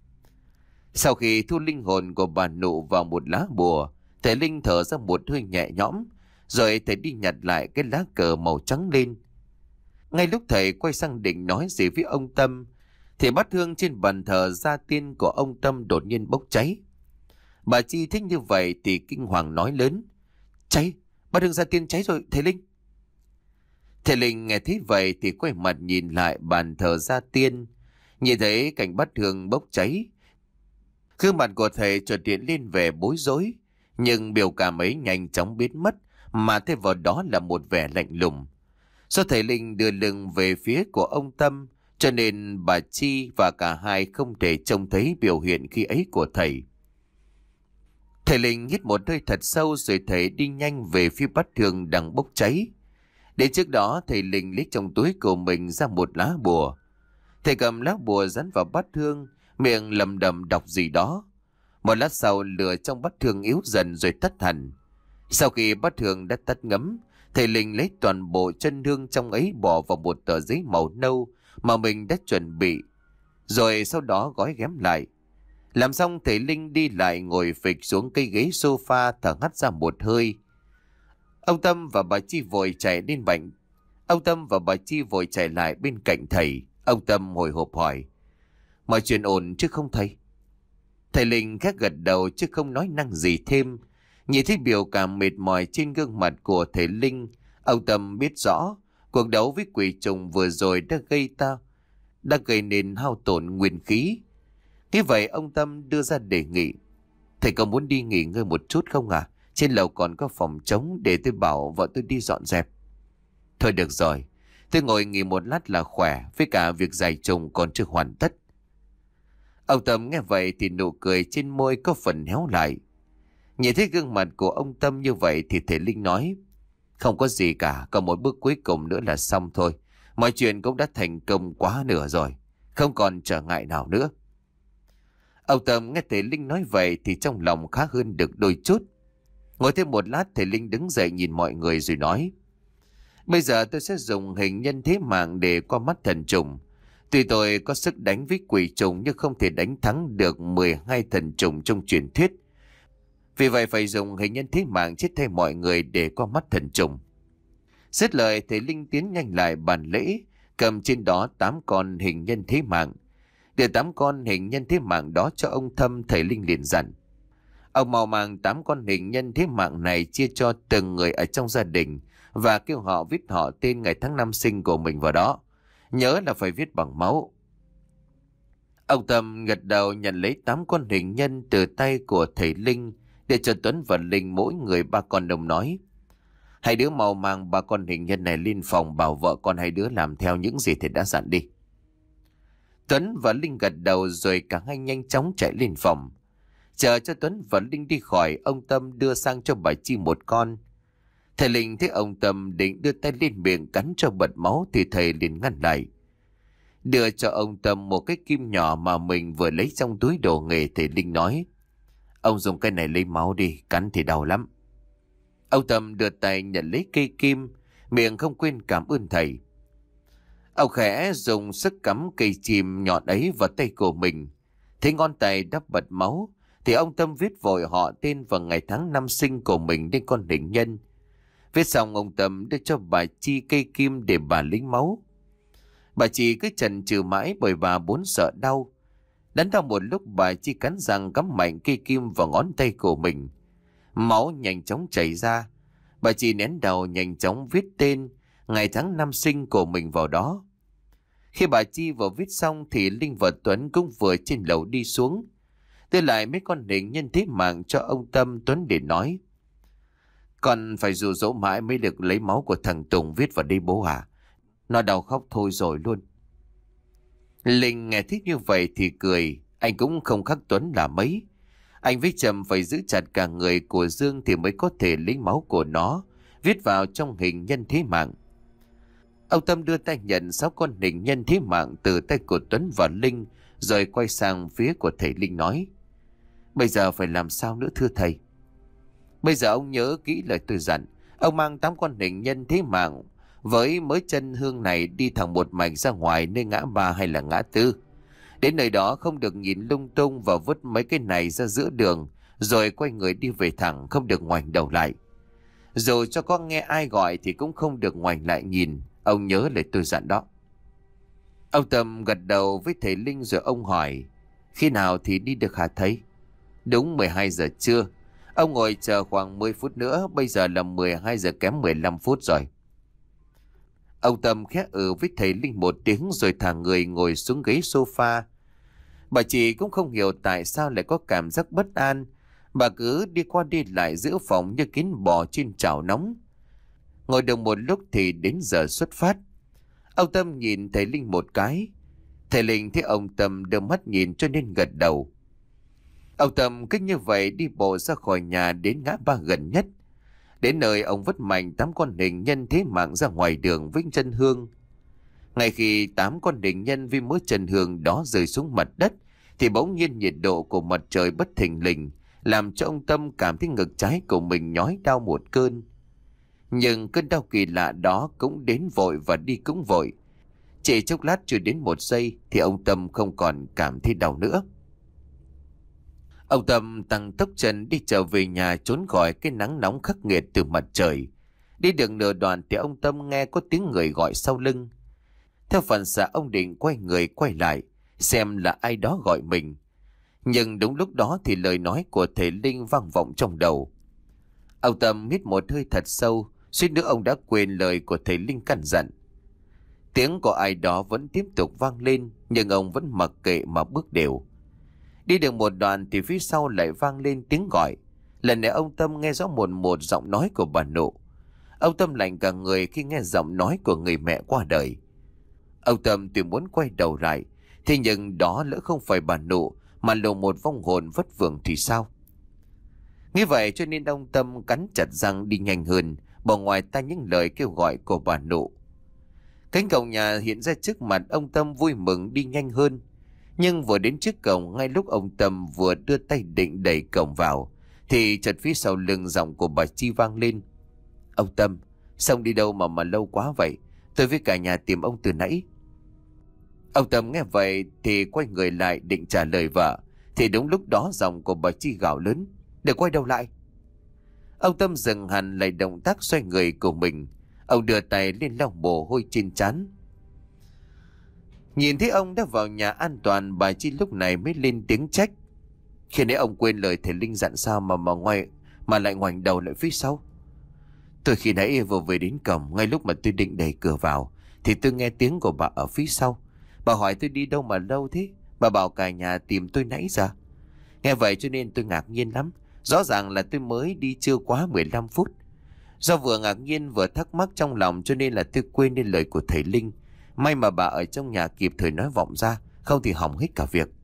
Sau khi thu linh hồn của bà Nụ vào một lá bùa, thầy Linh thở ra một hơi nhẹ nhõm, rồi thầy đi nhặt lại cái lá cờ màu trắng lên. Ngay lúc thầy quay sang định nói gì với ông Tâm, thì bát hương trên bàn thờ gia tiên của ông Tâm đột nhiên bốc cháy. Bà Chi thích như vậy thì kinh hoàng nói lớn: cháy, bát hương gia tiên cháy rồi thầy Linh. Thầy Linh nghe thấy vậy thì quay mặt nhìn lại bàn thờ gia tiên, nhìn thấy cảnh bát hương bốc cháy. Gương mặt của thầy chợt hiện lên vẻ bối rối, nhưng biểu cảm ấy nhanh chóng biến mất, mà thay vào đó là một vẻ lạnh lùng. Do thầy Linh đưa lưng về phía của ông Tâm, cho nên bà Chi và cả hai không thể trông thấy biểu hiện khi ấy của thầy. Thầy Linh hít một hơi thật sâu rồi thầy đi nhanh về phía bát hương đang bốc cháy. Đến trước đó thầy Linh lấy trong túi của mình ra một lá bùa. Thầy cầm lá bùa dán vào bát hương, miệng lẩm bẩm đọc gì đó. Một lát sau lửa trong bát hương yếu dần rồi tắt hẳn. Sau khi bát hương đã tắt ngấm, thầy Linh lấy toàn bộ chân hương trong ấy bỏ vào một tờ giấy màu nâu mà mình đã chuẩn bị, rồi sau đó gói ghém lại. Làm xong thầy Linh đi lại ngồi phịch xuống cây ghế sofa thở hắt ra một hơi. Ông Tâm và bà Chi vội chạy lên bệnh. Ông Tâm và bà Chi vội chạy lại bên cạnh thầy. Ông Tâm hồi hộp hỏi: mọi chuyện ổn chứ không thầy? Thầy Linh khẽ gật đầu chứ không nói năng gì thêm. Nhìn thấy biểu cảm mệt mỏi trên gương mặt của thầy Linh, ông Tâm biết rõ cuộc đấu với quỷ trùng vừa rồi đã gây ta đã gây nên hao tổn nguyên khí. Thế vậy ông Tâm đưa ra đề nghị: thầy có muốn đi nghỉ ngơi một chút không à? Trên lầu còn có phòng trống để tôi bảo vợ tôi đi dọn dẹp. Thôi được rồi, tôi ngồi nghỉ một lát là khỏe, với cả việc giải trùng còn chưa hoàn tất. Ông Tâm nghe vậy thì nụ cười trên môi có phần héo lại. Nhìn thấy gương mặt của ông Tâm như vậy thì thầy Linh nói: không có gì cả, còn một bước cuối cùng nữa là xong thôi. Mọi chuyện cũng đã thành công quá nửa rồi, không còn trở ngại nào nữa. Ông Tâm nghe thầy Linh nói vậy thì trong lòng khá hơn được đôi chút. Ngồi thêm một lát, thầy Linh đứng dậy nhìn mọi người rồi nói: bây giờ tôi sẽ dùng hình nhân thế mạng để qua mắt thần trùng. Tuy tôi có sức đánh với quỷ trùng nhưng không thể đánh thắng được mười hai thần trùng trong truyền thuyết. Vì vậy phải dùng hình nhân thế mạng chết thay mọi người để qua mắt thần trùng. Dứt lời, thầy Linh tiến nhanh lại bàn lễ, cầm trên đó tám con hình nhân thế mạng. Để tám con hình nhân thế mạng đó cho ông Thâm, thầy Linh liền dặn: ông mau mang tám con hình nhân thế mạng này chia cho từng người ở trong gia đình và kêu họ viết họ tên, ngày tháng năm sinh của mình vào đó. Nhớ là phải viết bằng máu. Ông Tâm gật đầu nhận lấy tám con hình nhân từ tay của thầy Linh, để cho Tuấn và Linh mỗi người ba con đồng nói: Hai đứa mau mang ba con hình nhân này lên phòng, bảo vợ con hai đứa làm theo những gì thầy đã dặn đi. Tuấn và Linh gật đầu rồi cả hai nhanh chóng chạy lên phòng. Chờ cho Tuấn và Linh đi khỏi, ông Tâm đưa sang cho bà Chi một con. Thầy Linh thấy ông Tâm định đưa tay lên miệng cắn cho bật máu thì thầy liền ngăn lại. Đưa cho ông Tâm một cái kim nhỏ mà mình vừa lấy trong túi đồ nghề. Thầy Linh nói: ông dùng cái này lấy máu đi, cắn thì đau lắm. Ông Tâm đưa tay nhận lấy cây kim, miệng không quên cảm ơn thầy. Ông khẽ dùng sức cắm cây chìm nhọn ấy vào tay của mình. Thấy ngón tay đắp bật máu thì ông Tâm viết vội họ tên và ngày tháng năm sinh của mình lên con hình nhân. Viết xong, ông Tâm đưa cho bà Chi cây kim để bà lấy máu. Bà Chi cứ chần chừ mãi bởi bà vốn sợ đau. Đắn đo một lúc, bà Chi cắn răng cắm mạnh cây kim vào ngón tay của mình. Máu nhanh chóng chảy ra. Bà Chi nén đầu nhanh chóng viết tên, ngày tháng năm sinh của mình vào đó. Khi bà Chi vừa viết xong thì Linh và Tuấn cũng vừa trên lầu đi xuống. Đưa lại mấy con hình nhân thế mạng cho ông Tâm. Tuấn để nói: con phải dụ dỗ mãi mới được lấy máu của thằng Tùng viết vào đây bố à. Nó đau khóc thôi rồi luôn. Linh nghe thích như vậy thì cười. Anh cũng không khác Tuấn là mấy. Anh với Trầm phải giữ chặt cả người của Dương thì mới có thể lấy máu của nó viết vào trong hình nhân thế mạng. Ông Tâm đưa tay nhận sáu con hình nhân thế mạng từ tay của Tuấn và Linh, rồi quay sang phía của thầy Linh nói: bây giờ phải làm sao nữa thưa thầy? Bây giờ ông nhớ kỹ lời tôi dặn. Ông mang tám con hình nhân thế mạng với mớ chân hương này đi thẳng một mạch ra ngoài nơi ngã ba hay là ngã tư. Đến nơi đó không được nhìn lung tung và vứt mấy cái này ra giữa đường, rồi quay người đi về thẳng, không được ngoảnh đầu lại. Dù cho có nghe ai gọi thì cũng không được ngoảnh lại nhìn. Ông nhớ lời tôi dặn đó. Ông Tâm gật đầu với thầy Linh rồi ông hỏi: khi nào thì đi được hả thầy? Đúng mười hai giờ trưa. Ông ngồi chờ khoảng mười phút nữa. Bây giờ là mười hai giờ kém mười lăm phút rồi. Ông Tâm khẽ ừ với thầy Linh một tiếng rồi thả người ngồi xuống ghế sofa. Bà chị cũng không hiểu tại sao lại có cảm giác bất an. Bà cứ đi qua đi lại giữa phòng như kiến bò trên chảo nóng. Ngồi được một lúc thì đến giờ xuất phát. Ông Tâm nhìn thầy Linh một cái. Thầy Linh thấy ông Tâm đưa mắt nhìn cho nên gật đầu. Ông Tâm cứ như vậy đi bộ ra khỏi nhà đến ngã ba gần nhất. Đến nơi ông vứt mạnh tám con hình nhân thế mạng ra ngoài đường với chân hương. Ngay khi tám con hình nhân với mớ chân hương đó rơi xuống mặt đất thì bỗng nhiên nhiệt độ của mặt trời bất thình lình làm cho ông Tâm cảm thấy ngực trái của mình nhói đau một cơn. Nhưng cơn đau kỳ lạ đó cũng đến vội và đi cũng vội. Chỉ chốc lát chưa đến một giây thì ông Tâm không còn cảm thấy đau nữa. Ông Tâm tăng tốc chân đi trở về nhà trốn khỏi cái nắng nóng khắc nghiệt từ mặt trời. Đi được nửa đoạn thì ông Tâm nghe có tiếng người gọi sau lưng. Theo phản xạ ông định quay người quay lại xem là ai đó gọi mình. Nhưng đúng lúc đó thì lời nói của thầy Linh vang vọng trong đầu. Ông Tâm hít một hơi thật sâu, suýt nữa ông đã quên lời của thầy Linh căn dặn. Tiếng của ai đó vẫn tiếp tục vang lên, nhưng ông vẫn mặc kệ mà bước đều. Đi được một đoạn thì phía sau lại vang lên tiếng gọi. Lần này ông Tâm nghe rõ một một giọng nói của bà Nụ. Ông Tâm lạnh cả người khi nghe giọng nói của người mẹ qua đời. Ông Tâm tuy muốn quay đầu lại, thế nhưng đó lỡ không phải bà Nụ mà là một vong hồn vất vưởng thì sao? Nghĩ vậy cho nên ông Tâm cắn chặt răng đi nhanh hơn, bỏ ngoài tai những lời kêu gọi của bà Nụ. Cánh cổng nhà hiện ra trước mặt ông Tâm vui mừng đi nhanh hơn. Nhưng vừa đến trước cổng, ngay lúc ông Tâm vừa đưa tay định đẩy cổng vào thì chợt phía sau lưng giọng của bà Chi vang lên: ông Tâm, sao đi đâu mà mà lâu quá vậy? Tôi với cả nhà tìm ông từ nãy. Ông Tâm nghe vậy thì quay người lại định trả lời vợ, thì đúng lúc đó giọng của bà Chi gào lớn: để quay đầu lại. Ông Tâm dừng hẳn lại động tác xoay người của mình. Ông đưa tay lên lau mồ hôi trên trán. Nhìn thấy ông đã vào nhà an toàn, bà Chi lúc này mới lên tiếng trách: khi nãy ông quên lời thầy Linh dặn sao mà mà ngoại mà lại ngoảnh đầu lại phía sau? Tôi khi nãy vừa về đến cổng, ngay lúc mà tôi định đẩy cửa vào thì tôi nghe tiếng của bà ở phía sau. Bà hỏi tôi đi đâu mà lâu thế, bà bảo cả nhà tìm tôi nãy giờ. Nghe vậy cho nên tôi ngạc nhiên lắm. Rõ ràng là tôi mới đi chưa quá mười lăm phút. Do vừa ngạc nhiên vừa thắc mắc trong lòng cho nên là tôi quên đi lời của thầy Linh. May mà bà ở trong nhà kịp thời nói vọng ra, không thì hỏng hết cả việc.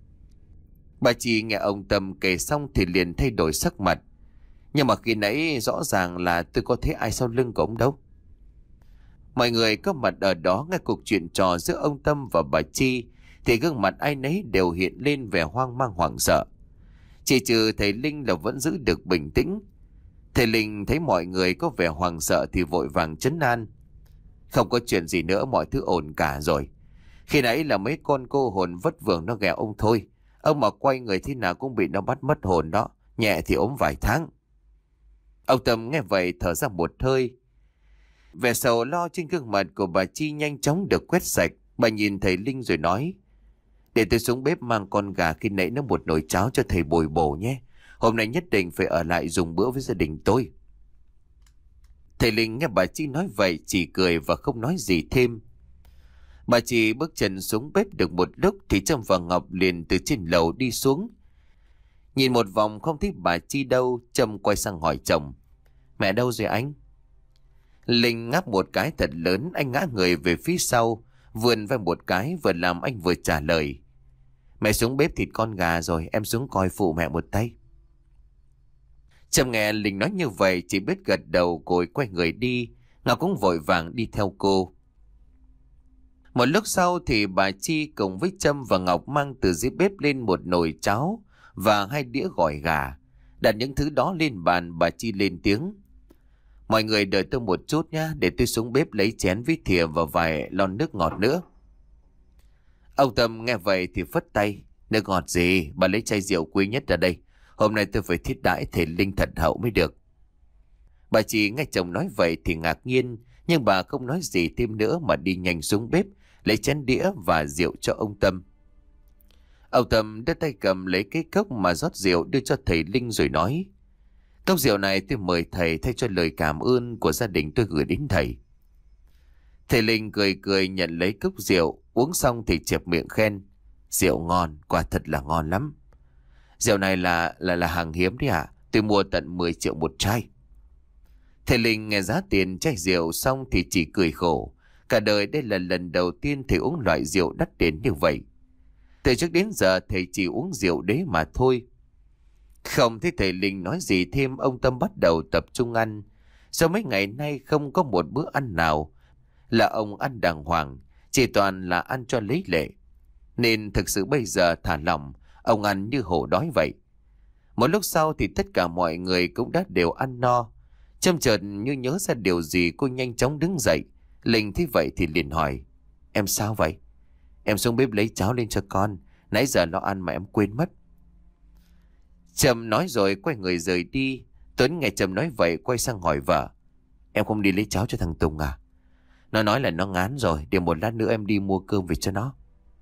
Bà chị nghe ông Tâm kể xong thì liền thay đổi sắc mặt. Nhưng mà khi nãy rõ ràng là tôi có thấy ai sau lưng của ông đâu. Mọi người có mặt ở đó nghe cuộc chuyện trò giữa ông Tâm và bà Chi thì gương mặt ai nấy đều hiện lên vẻ hoang mang hoảng sợ. Chỉ trừ thầy Linh là vẫn giữ được bình tĩnh. Thầy Linh thấy mọi người có vẻ hoảng sợ thì vội vàng trấn an. Không có chuyện gì nữa, mọi thứ ổn cả rồi. Khi nãy là mấy con cô hồn vất vưởng nó ghẻ ông thôi. Ông mà quay người thế nào cũng bị nó bắt mất hồn đó. Nhẹ thì ốm vài tháng. Ông Tâm nghe vậy thở ra một hơi. Vẻ sầu lo trên gương mặt của bà Chi nhanh chóng được quét sạch. Bà nhìn thầy Linh rồi nói: để tôi xuống bếp mang con gà khi nãy nó một nồi cháo cho thầy bồi bổ nhé. Hôm nay nhất định phải ở lại dùng bữa với gia đình tôi. Thầy Linh nghe bà Chi nói vậy chỉ cười và không nói gì thêm. Bà Chi bước chân xuống bếp được một lúc thì Trâm và Ngọc liền từ trên lầu đi xuống. Nhìn một vòng không thấy bà Chi đâu, Trâm quay sang hỏi chồng: mẹ đâu rồi anh? Linh ngáp một cái thật lớn, anh ngã người về phía sau, vươn vai một cái vừa làm anh vừa trả lời: mẹ xuống bếp thịt con gà rồi, em xuống coi phụ mẹ một tay. Trâm nghe Linh nói như vậy chỉ biết gật đầu rồi quay người đi. Ngọc cũng vội vàng đi theo cô. Một lúc sau thì bà Chi cùng với Trâm và Ngọc mang từ dưới bếp lên một nồi cháo và hai đĩa gỏi gà. Đặt những thứ đó lên bàn, bà Chi lên tiếng: mọi người đợi tôi một chút nhé, để tôi xuống bếp lấy chén với thìa và vài lon nước ngọt nữa. Ông Tâm nghe vậy thì phất tay: nước ngọt gì, bà lấy chai rượu quý nhất ra đây. Hôm nay tôi phải thiết đãi thầy Linh thật hậu mới được. Bà Chi nghe chồng nói vậy thì ngạc nhiên, nhưng bà không nói gì thêm nữa mà đi nhanh xuống bếp lấy chén đĩa và rượu cho ông Tâm. Ông Tâm đưa tay cầm lấy cái cốc mà rót rượu đưa cho thầy Linh rồi nói: cốc rượu này tôi mời thầy thay cho lời cảm ơn của gia đình tôi gửi đến thầy. Thầy Linh cười cười nhận lấy cốc rượu, uống xong thì chẹp miệng khen: rượu ngon, quả thật là ngon lắm. Rượu này là là là hàng hiếm đấy ạ, tôi mua tận mười triệu một chai. Thầy Linh nghe giá tiền chai rượu xong thì chỉ cười khổ. Cả đời đây là lần đầu tiên thầy uống loại rượu đắt tiền như vậy. Từ trước đến giờ thầy chỉ uống rượu đấy mà thôi. Không thấy thầy Linh nói gì thêm, ông Tâm bắt đầu tập trung ăn. Sau mấy ngày nay không có một bữa ăn nào là ông ăn đàng hoàng, chỉ toàn là ăn cho lấy lệ. Nên thực sự bây giờ thả lỏng, ông ăn như hổ đói vậy. Một lúc sau thì tất cả mọi người cũng đã đều ăn no. Trâm chợt như nhớ ra điều gì, cô nhanh chóng đứng dậy. Linh thấy vậy thì liền hỏi: em sao vậy? Em xuống bếp lấy cháo lên cho con, nãy giờ nó ăn mà em quên mất. Trâm nói rồi quay người rời đi. Tuấn nghe Trâm nói vậy quay sang hỏi vợ: em không đi lấy cháo cho thằng Tùng à? Nó nói là nó ngán rồi, để một lát nữa em đi mua cơm về cho nó.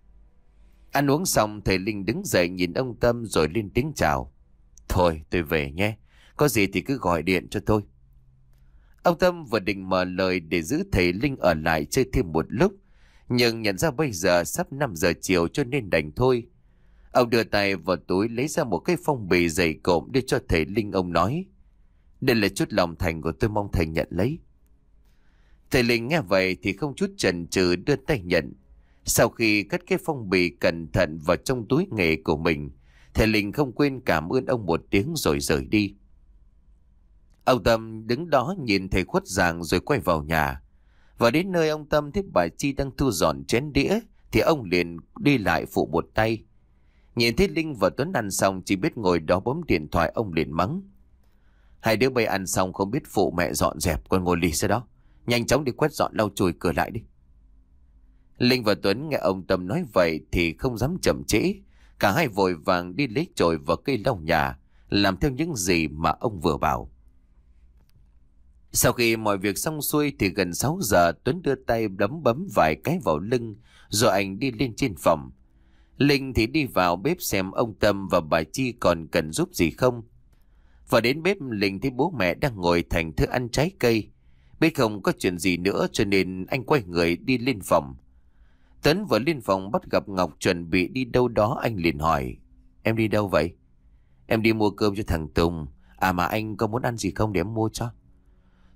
Ăn uống xong thầy Linh đứng dậy nhìn ông Tâm rồi lên tiếng chào: thôi tôi về nhé, có gì thì cứ gọi điện cho tôi. Ông Tâm vừa định mở lời để giữ thầy Linh ở lại chơi thêm một lúc, nhưng nhận ra bây giờ sắp năm giờ chiều cho nên đành thôi. Ông đưa tay vào túi lấy ra một cái phong bì dày cộm đưa cho thầy Linh. Ông nói: đây là chút lòng thành của tôi, mong thầy nhận lấy. Thầy Linh nghe vậy thì không chút chần chừ đưa tay nhận. Sau khi cất cái phong bì cẩn thận vào trong túi nghề của mình, thầy Linh không quên cảm ơn ông một tiếng rồi rời đi. Ông Tâm đứng đó nhìn thầy khuất dạng rồi quay vào nhà. Và đến nơi ông Tâm thấy bà Chi đang thu dọn chén đĩa thì ông liền đi lại phụ một tay. Nhìn thấy Linh và Tuấn ăn xong chỉ biết ngồi đó bấm điện thoại, ông liền mắng: hai đứa bay ăn xong không biết phụ mẹ dọn dẹp, còn ngồi lì ra đó. Nhanh chóng đi quét dọn lau chùi cửa lại đi. Linh và Tuấn nghe ông Tâm nói vậy thì không dám chậm trễ. Cả hai vội vàng đi lấy chổi và cây lau nhà, làm theo những gì mà ông vừa bảo. Sau khi mọi việc xong xuôi thì gần sáu giờ, Tuấn đưa tay đấm bấm vài cái vào lưng rồi anh đi lên trên phòng. Linh thì đi vào bếp xem ông Tâm và bà Chi còn cần giúp gì không. Và đến bếp, Linh thấy bố mẹ đang ngồi thành thơi ăn trái cây. Biết không có chuyện gì nữa cho nên anh quay người đi lên phòng. Tuấn vừa lên phòng bắt gặp Ngọc chuẩn bị đi đâu đó, anh liền hỏi: em đi đâu vậy? Em đi mua cơm cho thằng Tùng. À mà anh có muốn ăn gì không để em mua cho?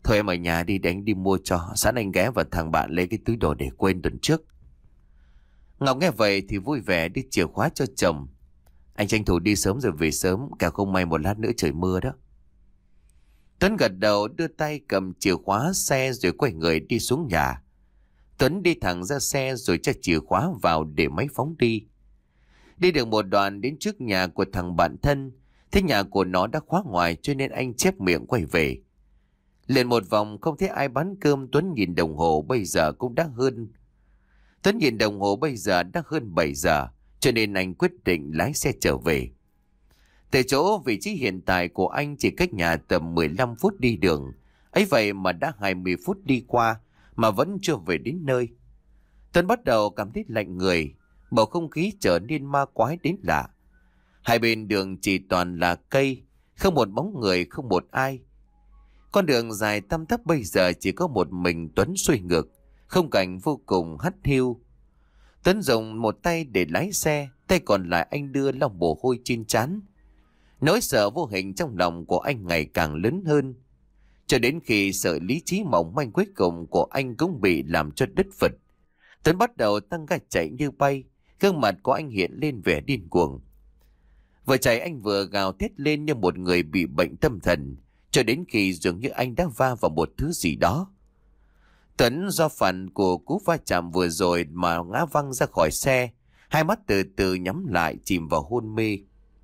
Thôi em ở nhà đi để anh đi mua cho. Sẵn anh ghé vào thằng bạn lấy cái túi đồ để quên tuần trước. Ngọc nghe vậy thì vui vẻ đi chìa khóa cho chồng. Anh tranh thủ đi sớm rồi về sớm, kẻo không may một lát nữa trời mưa đó. Tuấn gật đầu đưa tay cầm chìa khóa xe rồi quay người đi xuống nhà. Tuấn đi thẳng ra xe rồi cho chìa khóa vào để máy phóng đi. Đi được một đoạn đến trước nhà của thằng bạn thân. Thế nhà của nó đã khóa ngoài cho nên anh chép miệng quay về. Liền một vòng không thấy ai bán cơm, Tuấn nhìn đồng hồ bây giờ cũng đã hơn. Tuấn nhìn đồng hồ bây giờ đã hơn bảy giờ cho nên anh quyết định lái xe trở về. Từ chỗ vị trí hiện tại của anh chỉ cách nhà tầm mười lăm phút đi đường. Ấy vậy mà đã hai mươi phút đi qua mà vẫn chưa về đến nơi. Tuấn bắt đầu cảm thấy lạnh người, bầu không khí trở nên ma quái đến lạ. Hai bên đường chỉ toàn là cây, không một bóng người, không một ai. Con đường dài tăm tắp bây giờ chỉ có một mình Tuấn xuôi ngược, khung cảnh vô cùng hắt hiu. Tuấn dùng một tay để lái xe, tay còn lại anh đưa lau mồ hôi trên trán. Nỗi sợ vô hình trong lòng của anh ngày càng lớn hơn, cho đến khi sợ lý trí mỏng manh cuối cùng của anh cũng bị làm cho đứt phật. Tuấn bắt đầu tăng ga chạy như bay, gương mặt của anh hiện lên vẻ điên cuồng. Vừa chạy anh vừa gào thét lên như một người bị bệnh tâm thần, cho đến khi dường như anh đã va vào một thứ gì đó. Tuấn do phản của cú va chạm vừa rồi mà ngã văng ra khỏi xe, hai mắt từ từ nhắm lại chìm vào hôn mê.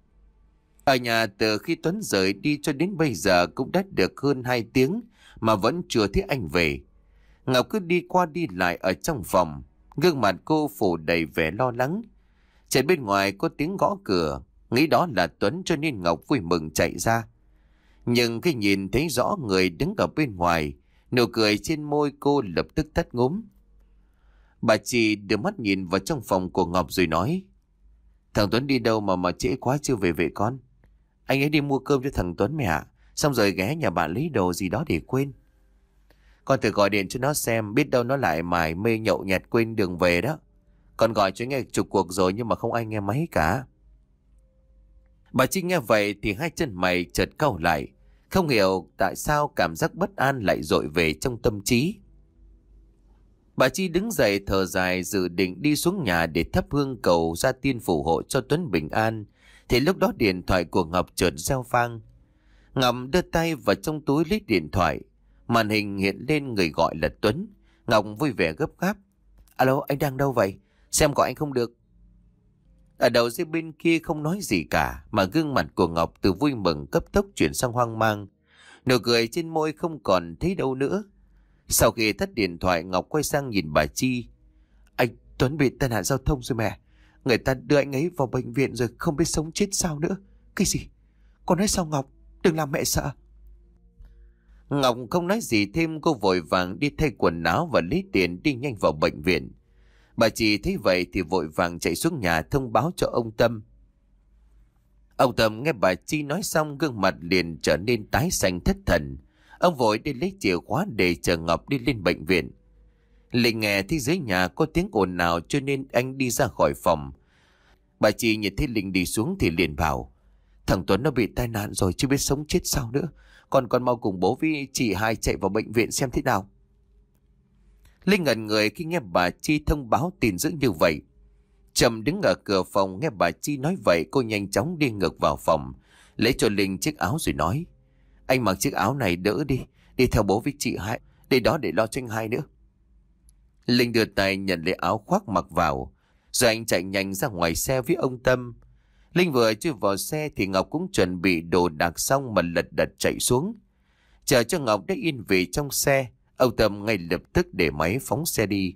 Ở nhà từ khi Tuấn rời đi cho đến bây giờ cũng đã được hơn hai tiếng mà vẫn chưa thấy anh về. Ngọc cứ đi qua đi lại ở trong phòng, gương mặt cô phủ đầy vẻ lo lắng. Trên bên ngoài có tiếng gõ cửa, nghĩ đó là Tuấn cho nên Ngọc vui mừng chạy ra. Nhưng khi nhìn thấy rõ người đứng ở bên ngoài, nụ cười trên môi cô lập tức tắt ngúm. Bà chị đưa mắt nhìn vào trong phòng của Ngọc rồi nói: Thằng Tuấn đi đâu mà mà trễ quá chưa về về con? Anh ấy đi mua cơm cho thằng Tuấn mẹ ạ. Xong rồi ghé nhà bạn lấy đồ gì đó để quên. Con thử gọi điện cho nó xem, biết đâu nó lại mải mê nhậu nhẹt quên đường về đó. Con gọi cho nghe chục cuộc rồi nhưng mà không ai nghe máy cả. Bà Trinh nghe vậy thì hai chân mày chợt cau lại, không hiểu tại sao cảm giác bất an lại dội về trong tâm trí. Bà Chi đứng dậy thở dài dự định đi xuống nhà để thắp hương cầu gia tiên phù hộ cho Tuấn bình an, thì lúc đó điện thoại của Ngọc chợt reo vang. Ngọc đưa tay vào trong túi lấy điện thoại, màn hình hiện lên người gọi là Tuấn. Ngọc vui vẻ gấp gáp: Alo, anh đang đâu vậy? Xem gọi anh không được. Ở đầu dây bên kia không nói gì cả, mà gương mặt của Ngọc từ vui mừng cấp tốc chuyển sang hoang mang. Nụ cười trên môi không còn thấy đâu nữa. Sau khi tắt điện thoại, Ngọc quay sang nhìn bà Chi: Anh Tuấn bị tai nạn giao thông rồi mẹ. Người ta đưa anh ấy vào bệnh viện rồi, không biết sống chết sao nữa. Cái gì? Con nói sao Ngọc? Đừng làm mẹ sợ. Ngọc không nói gì thêm, cô vội vàng đi thay quần áo và lấy tiền đi nhanh vào bệnh viện. Bà Chi thấy vậy thì vội vàng chạy xuống nhà thông báo cho ông Tâm. Ông Tâm nghe bà Chi nói xong, gương mặt liền trở nên tái xanh thất thần. Ông vội đi lấy chìa khóa để chờ Ngọc đi lên bệnh viện. Linh nghe thấy dưới nhà có tiếng ồn nào cho nên anh đi ra khỏi phòng. Bà Chi nhìn thấy Linh đi xuống thì liền bảo: Thằng Tuấn nó bị tai nạn rồi, chưa biết sống chết sao nữa. Còn con mau cùng bố với chị hai chạy vào bệnh viện xem thế nào. Linh ngẩn người khi nghe bà Chi thông báo tin dữ như vậy. Trầm đứng ở cửa phòng nghe bà Chi nói vậy, cô nhanh chóng đi ngược vào phòng, lấy cho Linh chiếc áo rồi nói: Anh mặc chiếc áo này đỡ đi, đi theo bố với chị hai, để đó để lo cho anh hai nữa. Linh đưa tay nhận lấy áo khoác mặc vào, rồi anh chạy nhanh ra ngoài xe với ông Tâm. Linh vừa chưa vào xe thì Ngọc cũng chuẩn bị đồ đạc xong mà lật đật chạy xuống. Chờ cho Ngọc đã yên vị trong xe, ông Tâm ngay lập tức để máy phóng xe đi.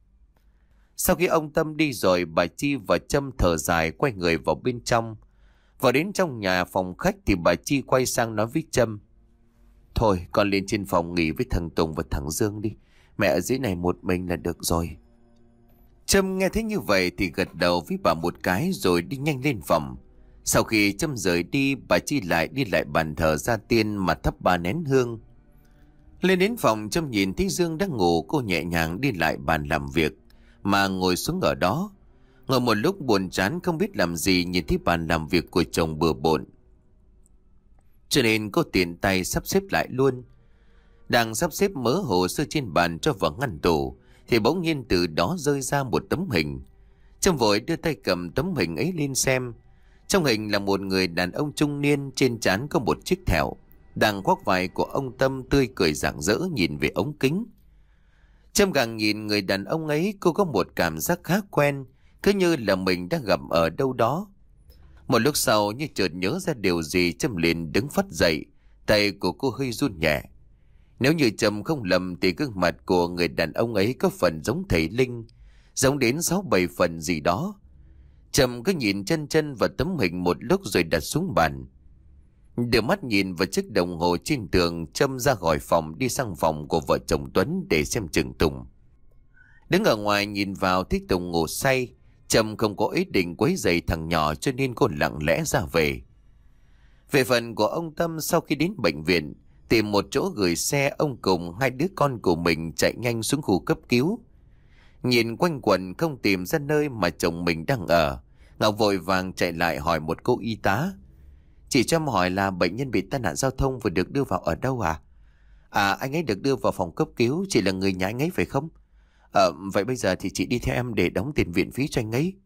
Sau khi ông Tâm đi rồi, bà Chi và Trâm thở dài quay người vào bên trong. Vào đến trong nhà phòng khách thì bà Chi quay sang nói với Trâm: Thôi con lên trên phòng nghỉ với thằng Tùng và thằng Dương đi. Mẹ ở dưới này một mình là được rồi. Trâm nghe thấy như vậy thì gật đầu với bà một cái rồi đi nhanh lên phòng. Sau khi Trâm rời đi, bà Chi lại đi lại bàn thờ gia tiên mà thắp ba nén hương. Lên đến phòng, Trâm nhìn thấy Dương đang ngủ, cô nhẹ nhàng đi lại bàn làm việc mà ngồi xuống ở đó. Ngồi một lúc buồn chán không biết làm gì, nhìn thấy bàn làm việc của chồng bừa bộn, cho nên cô tiện tay sắp xếp lại luôn. Đang sắp xếp mớ hồ sơ trên bàn cho vào ngăn tủ thì bỗng nhiên từ đó rơi ra một tấm hình. Trâm vội đưa tay cầm tấm hình ấy lên xem. Trong hình là một người đàn ông trung niên, trên trán có một chiếc thẹo, đang khoác vai của ông Tâm tươi cười rạng rỡ nhìn về ống kính. Trâm càng nhìn người đàn ông ấy, cô có một cảm giác khá quen, cứ như là mình đã gặp ở đâu đó. Một lúc sau như chợt nhớ ra điều gì, Trâm liền đứng phắt dậy, tay của cô hơi run nhẹ. Nếu như Trâm không lầm thì gương mặt của người đàn ông ấy có phần giống thầy Linh, giống đến sáu bảy phần gì đó. Trâm cứ nhìn chân chân vào tấm hình một lúc rồi đặt xuống bàn. Đưa mắt nhìn vào chiếc đồng hồ trên tường, Trâm ra khỏi phòng đi sang phòng của vợ chồng Tuấn để xem chừng Tùng. Đứng ở ngoài nhìn vào thấy Tùng ngủ say, Trâm không có ý định quấy rầy thằng nhỏ cho nên cô lặng lẽ ra về. Về phần của ông Tâm, sau khi đến bệnh viện tìm một chỗ gửi xe, ông cùng hai đứa con của mình chạy nhanh xuống khu cấp cứu. Nhìn quanh quẩn không tìm ra nơi mà chồng mình đang ở, Ngọc vội vàng chạy lại hỏi một cô y tá. Chị cho em hỏi là bệnh nhân bị tai nạn giao thông vừa được đưa vào ở đâu à? À, anh ấy được đưa vào phòng cấp cứu, chị là người nhà anh ấy phải không? Ờ, vậy bây giờ thì chị đi theo em để đóng tiền viện phí cho anh ấy.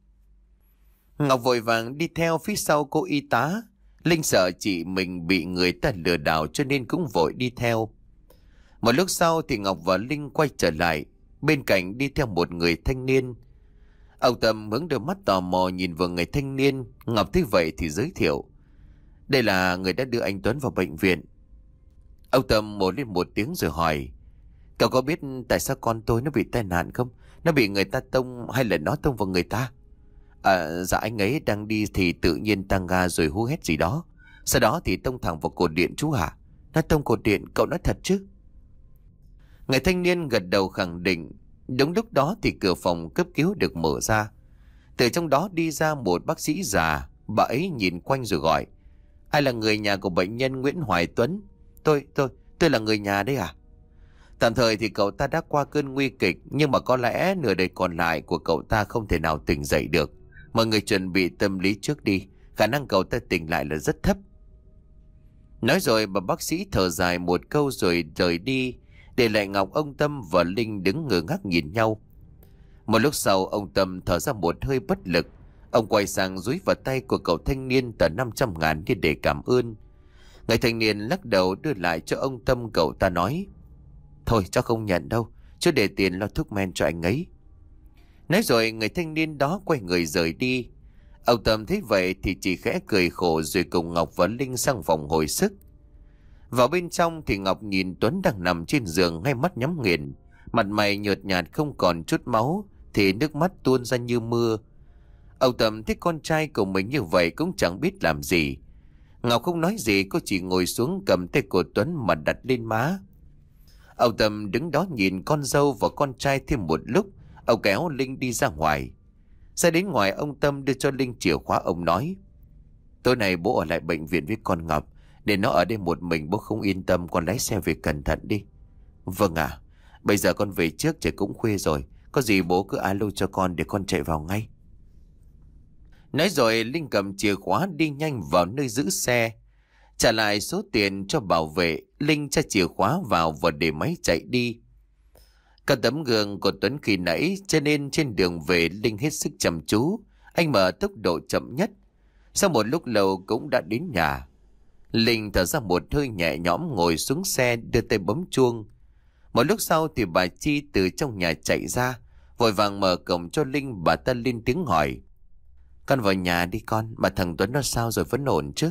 Ngọc vội vàng đi theo phía sau cô y tá. Linh sợ chị mình bị người ta lừa đảo cho nên cũng vội đi theo. Một lúc sau thì Ngọc và Linh quay trở lại, bên cạnh đi theo một người thanh niên. Ông Tâm hướng đôi mắt tò mò nhìn vào người thanh niên. Ngọc thấy vậy thì giới thiệu. Đây là người đã đưa anh Tuấn vào bệnh viện. Ông Tâm mồ lên một tiếng rồi hỏi. Cậu có biết tại sao con tôi nó bị tai nạn không? Nó bị người ta tông hay là nó tông vào người ta? À, dạ anh ấy đang đi thì tự nhiên tăng ga rồi hú hét gì đó. Sau đó thì tông thẳng vào cột điện chú hả? Nó tông cột điện, cậu nói thật chứ? Người thanh niên gật đầu khẳng định. Đúng lúc đó thì cửa phòng cấp cứu được mở ra. Từ trong đó đi ra một bác sĩ già. Bà ấy nhìn quanh rồi gọi. Ai là người nhà của bệnh nhân Nguyễn Hoài Tuấn? Tôi, tôi, tôi là người nhà đấy à? Tạm thời thì cậu ta đã qua cơn nguy kịch, nhưng mà có lẽ nửa đời còn lại của cậu ta không thể nào tỉnh dậy được. Mọi người chuẩn bị tâm lý trước đi, khả năng cậu ta tỉnh lại là rất thấp. Nói rồi bà bác sĩ thở dài một câu rồi rời đi, để lại Ngọc, ông Tâm và Linh đứng ngơ ngác nhìn nhau. Một lúc sau ông Tâm thở ra một hơi bất lực. Ông quay sang dúi vào tay của cậu thanh niên tờ năm trăm ngàn đi để cảm ơn. Người thanh niên lắc đầu đưa lại cho ông Tâm. Cậu ta nói. Thôi cháu không nhận đâu, chú để tiền lo thuốc men cho anh ấy. Nói rồi người thanh niên đó quay người rời đi. Ông Tâm thấy vậy thì chỉ khẽ cười khổ rồi cùng Ngọc và Linh sang phòng hồi sức. Vào bên trong thì Ngọc nhìn Tuấn đang nằm trên giường, ngay mắt nhắm nghiền, mặt mày nhợt nhạt không còn chút máu, thì nước mắt tuôn ra như mưa. Ông Tâm thấy con trai của mình như vậy cũng chẳng biết làm gì. Ngọc không nói gì, cô chỉ ngồi xuống cầm tay của Tuấn mà đặt lên má. Ông Tâm đứng đó nhìn con dâu và con trai thêm một lúc. Ông kéo Linh đi ra ngoài. Ra đến ngoài, ông Tâm đưa cho Linh chìa khóa. Ông nói. Tối nay bố ở lại bệnh viện với con Ngọc, để nó ở đây một mình bố không yên tâm, con lái xe về cẩn thận đi. Vâng ạ. À, bây giờ con về trước, trời cũng khuya rồi. Có gì bố cứ alo cho con để con chạy vào ngay. Nói rồi Linh cầm chìa khóa đi nhanh vào nơi giữ xe. Trả lại số tiền cho bảo vệ, Linh tra chìa khóa vào và để máy chạy đi. Cả tấm gương của Tuấn khi nãy, cho nên trên đường về Linh hết sức chăm chú. Anh mở tốc độ chậm nhất. Sau một lúc lâu cũng đã đến nhà. Linh thở ra một hơi nhẹ nhõm, ngồi xuống xe đưa tay bấm chuông. Một lúc sau thì bà Chi từ trong nhà chạy ra, vội vàng mở cổng cho Linh. Bà ta lên tiếng hỏi. Con vào nhà đi con, mà thằng Tuấn nó sao rồi, vẫn ổn chứ?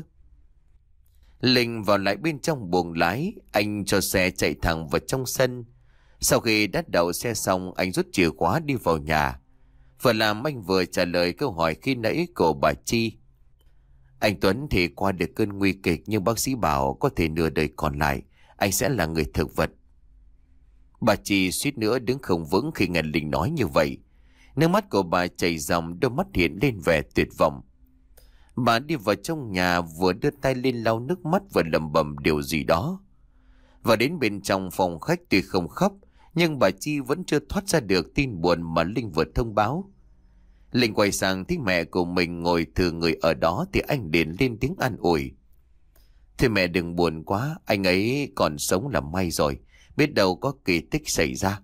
Linh vào lại bên trong buồng lái. Anh cho xe chạy thẳng vào trong sân. Sau khi đã đậu xe xong, anh rút chìa khóa đi vào nhà. Vừa làm anh vừa trả lời câu hỏi khi nãy của bà Chi. Anh Tuấn thì qua được cơn nguy kịch, nhưng bác sĩ bảo có thể nửa đời còn lại anh sẽ là người thực vật. Bà Chi suýt nữa đứng không vững khi nghe Linh nói như vậy. Nước mắt của bà chảy ròng, đôi mắt hiện lên vẻ tuyệt vọng. Bà đi vào trong nhà, vừa đưa tay lên lau nước mắt vừa lẩm bẩm điều gì đó. Và đến bên trong phòng khách, tuy không khóc, nhưng bà Chi vẫn chưa thoát ra được tin buồn mà Linh vừa thông báo. Linh quay sang thấy mẹ của mình ngồi thừa người ở đó thì anh liền lên tiếng an ủi. Thôi mẹ đừng buồn quá, anh ấy còn sống là may rồi. biết đâu có kỳ tích xảy ra.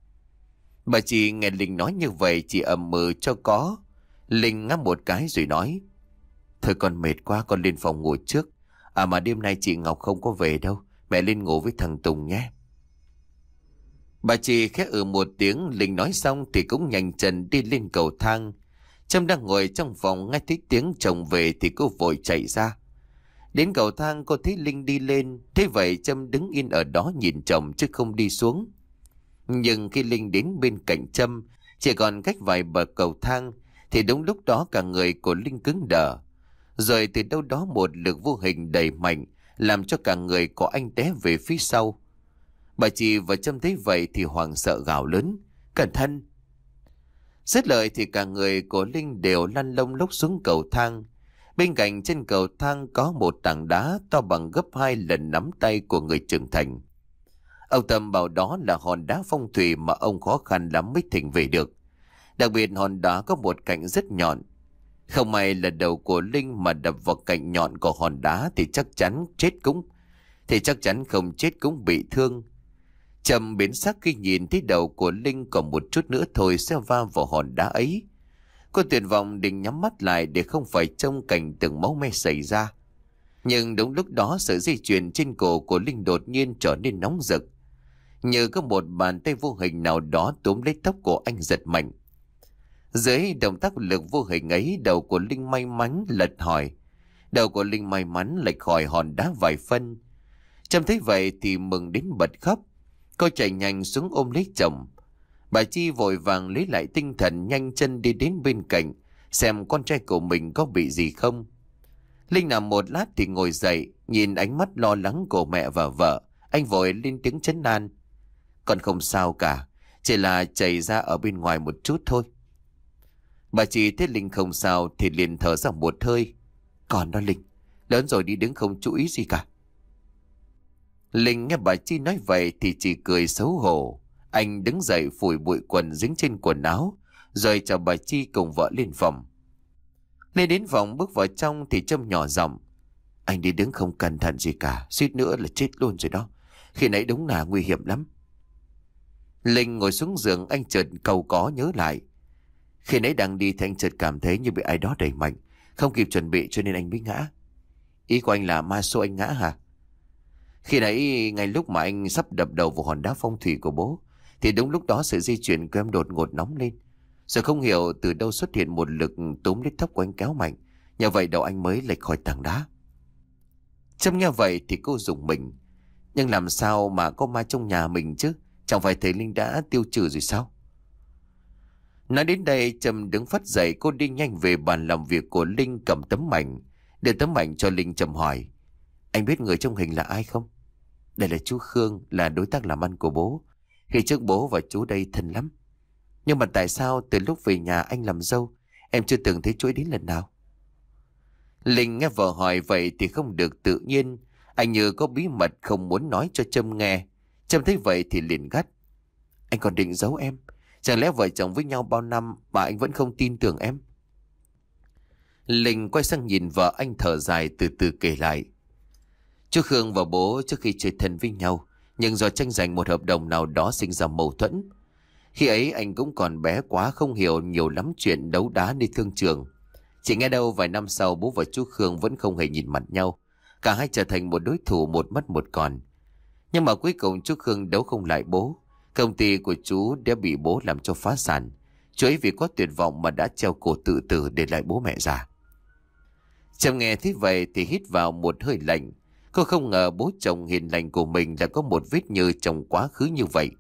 Bà chị nghe Linh nói như vậy chỉ ậm ừ cho có. Linh ngáp một cái rồi nói: Thôi con mệt quá, con lên phòng ngủ trước. À mà đêm nay chị Ngọc không có về đâu, mẹ lên ngủ với thằng Tùng nhé. Bà chị khẽ ừ một tiếng. Linh nói xong thì cũng nhanh chân đi lên cầu thang. Trâm đang ngồi trong phòng nghe thấy tiếng chồng về thì cô vội chạy ra. Đến cầu thang cô thấy Linh đi lên. Thế vậy Trâm đứng yên ở đó nhìn chồng chứ không đi xuống. Nhưng khi Linh đến bên cạnh Trâm, chỉ còn cách vài bậc cầu thang, thì đúng lúc đó cả người của Linh cứng đờ. Rồi từ đâu đó một lực vô hình đẩy mạnh, làm cho cả người của anh té về phía sau. Bà chị và Trâm thấy vậy thì hoảng sợ gào lớn: Cẩn thận! Dứt lời thì cả người của Linh đều lăn lông lốc xuống cầu thang. Bên cạnh trên cầu thang có một tảng đá to bằng gấp hai lần nắm tay của người trưởng thành. Ông Tâm bảo đó là hòn đá phong thủy mà ông khó khăn lắm mới thỉnh về được. Đặc biệt hòn đá có một cạnh rất nhọn. Không may là đầu của Linh mà đập vào cạnh nhọn của hòn đá thì chắc chắn chết cũng thì chắc chắn không chết cũng bị thương. Trầm biến sắc khi nhìn thấy đầu của Linh còn một chút nữa thôi sẽ va vào hòn đá ấy. Cô tuyệt vọng định nhắm mắt lại để không phải trông cảnh từng máu me xảy ra. Nhưng đúng lúc đó sợi dây chuyền trên cổ của Linh đột nhiên trở nên nóng rực. Như có một bàn tay vô hình nào đó túm lấy tóc của anh giật mạnh. Dưới động tác lực vô hình ấy, đầu của Linh may mắn lật hỏi. Đầu của Linh may mắn lệch khỏi hòn đá vài phân. Trâm thấy vậy thì mừng đến bật khóc. Cô chạy nhanh xuống ôm lấy chồng. Bà Chi vội vàng lấy lại tinh thần, nhanh chân đi đến bên cạnh xem con trai của mình có bị gì không. Linh nằm một lát thì ngồi dậy, nhìn ánh mắt lo lắng của mẹ và vợ, anh vội lên tiếng trấn an: Con không sao cả, chỉ là chảy ra ở bên ngoài một chút thôi. Bà Chi thấy Linh không sao thì liền thở ra một hơi: Còn đó Linh, lớn rồi đi đứng không chú ý gì cả. Linh nghe bà Chi nói vậy thì chỉ cười xấu hổ. Anh đứng dậy phủi bụi quần dính trên quần áo, rồi chào bà Chi cùng vợ lên phòng. Lên đến phòng bước vào trong thì Trâm nhỏ giọng: Anh đi đứng không cẩn thận gì cả, suýt nữa là chết luôn rồi đó. Khi nãy đúng là nguy hiểm lắm. Linh ngồi xuống giường, anh chợt cầu có nhớ lại. Khi nãy đang đi thì anh chợt cảm thấy như bị ai đó đẩy mạnh, không kịp chuẩn bị cho nên anh mới ngã. Ý của anh là ma xô anh ngã hả? Khi nãy ngay lúc mà anh sắp đập đầu vào hòn đá phong thủy của bố, thì đúng lúc đó sợi dây chuyền của em đột ngột nóng lên. Rồi không hiểu từ đâu xuất hiện một lực túm lấy tóc của anh kéo mạnh. Nhờ vậy đầu anh mới lệch khỏi tảng đá. Trâm nghe vậy thì cô rùng mình. Nhưng làm sao mà có ma trong nhà mình chứ? Chẳng phải thầy Linh đã tiêu trừ rồi sao? Nói đến đây Trâm đứng phắt dậy, cô đi nhanh về bàn làm việc của Linh, cầm tấm ảnh. Đưa tấm ảnh cho Linh, Trâm hỏi: Anh biết người trong hình là ai không? Đây là chú Khương, là đối tác làm ăn của bố. Khi trước bố và chú đây thân lắm. Nhưng mà tại sao từ lúc về nhà anh làm dâu, em chưa từng thấy chú ấy đến lần nào? Linh nghe vợ hỏi vậy thì không được tự nhiên. Anh như có bí mật không muốn nói cho Trâm nghe. Trâm thấy vậy thì liền gắt: Anh còn định giấu em? Chẳng lẽ vợ chồng với nhau bao năm mà anh vẫn không tin tưởng em? Linh quay sang nhìn vợ anh, thở dài từ từ kể lại: Chú Khương và bố trước khi chơi thân với nhau, nhưng do tranh giành một hợp đồng nào đó sinh ra mâu thuẫn. Khi ấy anh cũng còn bé quá, không hiểu nhiều lắm chuyện đấu đá nơi thương trường. Chỉ nghe đâu vài năm sau bố và chú Khương vẫn không hề nhìn mặt nhau. Cả hai trở thành một đối thủ một mất một còn. Nhưng mà cuối cùng chú Khương đấu không lại bố. Công ty của chú đã bị bố làm cho phá sản. Chú ấy vì có tuyệt vọng mà đã treo cổ tự tử để lại bố mẹ già. Trâm nghe thấy vậy thì hít vào một hơi lạnh. Cô không ngờ bố chồng hiền lành của mình đã có một vết nhơ trong quá khứ như vậy.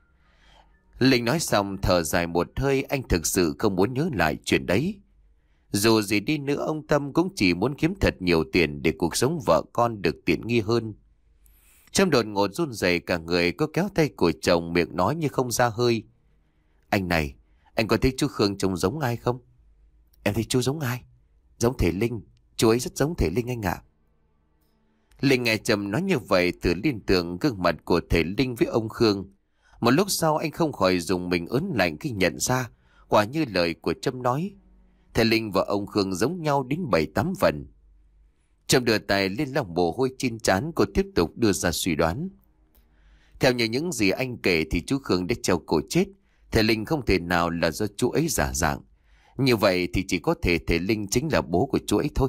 Linh nói xong thở dài một hơi, anh thực sự không muốn nhớ lại chuyện đấy. Dù gì đi nữa ông Tâm cũng chỉ muốn kiếm thật nhiều tiền để cuộc sống vợ con được tiện nghi hơn. Trâm đột ngột run rẩy cả người, có kéo tay của chồng, miệng nói như không ra hơi: Anh này, anh có thấy chú Khương trông giống ai không? Em thấy chú giống ai? Giống thầy Linh, chú ấy rất giống thầy Linh anh ạ. Linh nghe Trâm nói như vậy từ liên tưởng gương mặt của thầy Linh với ông Khương. Một lúc sau anh không khỏi dùng mình ớn lạnh khi nhận ra quả như lời của Trâm nói. Thầy Linh và ông Khương giống nhau đến bảy tám phần. Trâm đưa tay lên lòng mồ hôi trên trán, cô tiếp tục đưa ra suy đoán. Theo như những gì anh kể thì chú Khương đã treo cổ chết. Thầy Linh không thể nào là do chú ấy giả dạng. Như vậy thì chỉ có thể thầy Linh chính là bố của chú ấy thôi.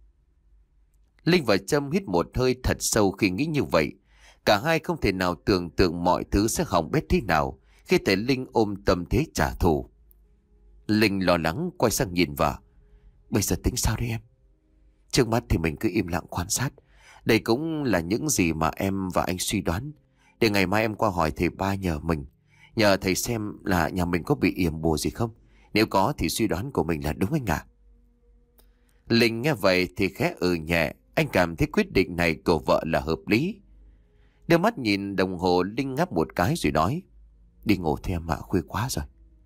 Linh và Trâm hít một hơi thật sâu khi nghĩ như vậy. Cả hai không thể nào tưởng tượng mọi thứ sẽ hỏng bét thế nào khi thầy Linh ôm tâm thế trả thù. Linh lo lắng quay sang nhìn vợ. Bây giờ tính sao đấy em? Trước mắt thì mình cứ im lặng quan sát. Đây cũng là những gì mà em và anh suy đoán. Để ngày mai em qua hỏi thầy ba nhờ mình. Nhờ thầy xem là nhà mình có bị yểm bùa gì không. Nếu có thì suy đoán của mình là đúng anh ạ. Linh nghe vậy thì khẽ ừ nhẹ. Anh cảm thấy quyết định này của vợ là hợp lý. Đưa mắt nhìn đồng hồ, Linh ngáp một cái rồi nói. Đi ngủ thôi em ạ, khuya quá rồi.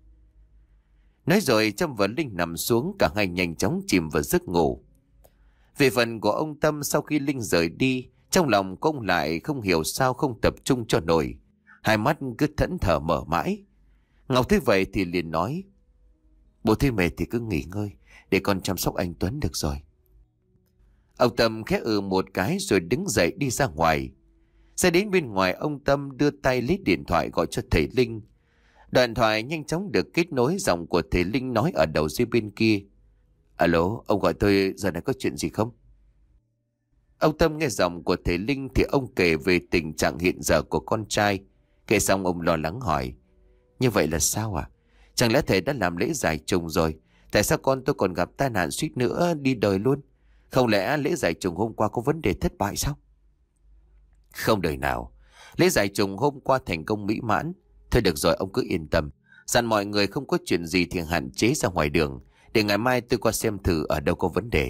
Nói rồi Trâm và Linh nằm xuống, cả hai nhanh chóng chìm vào giấc ngủ. Về phần của ông Tâm, sau khi Linh rời đi, trong lòng của ông lại không hiểu sao không tập trung cho nổi. Hai mắt cứ thẫn thờ mở mãi. Ngọc thấy vậy thì liền nói. Bố thấy mệt thì cứ nghỉ ngơi, để con chăm sóc anh Tuấn được rồi. Ông Tâm khẽ ừ một cái rồi đứng dậy đi ra ngoài. Ra đến bên ngoài, ông Tâm đưa tay lấy điện thoại gọi cho thầy Linh. Đoạn thoại nhanh chóng được kết nối, giọng của thầy Linh nói ở đầu dây bên kia. Alo, ông gọi tôi giờ này có chuyện gì không? Ông Tâm nghe giọng của thầy Linh thì ông kể về tình trạng hiện giờ của con trai. Kể xong ông lo lắng hỏi. Như vậy là sao à? Chẳng lẽ thầy đã làm lễ giải trùng rồi? Tại sao con tôi còn gặp tai nạn suýt nữa đi đời luôn? Không lẽ lễ giải trùng hôm qua có vấn đề thất bại sao? Không đời nào. Lễ giải trùng hôm qua thành công mỹ mãn. Thôi được rồi, ông cứ yên tâm. Dặn mọi người không có chuyện gì thì hạn chế ra ngoài đường. Để ngày mai tôi qua xem thử ở đâu có vấn đề.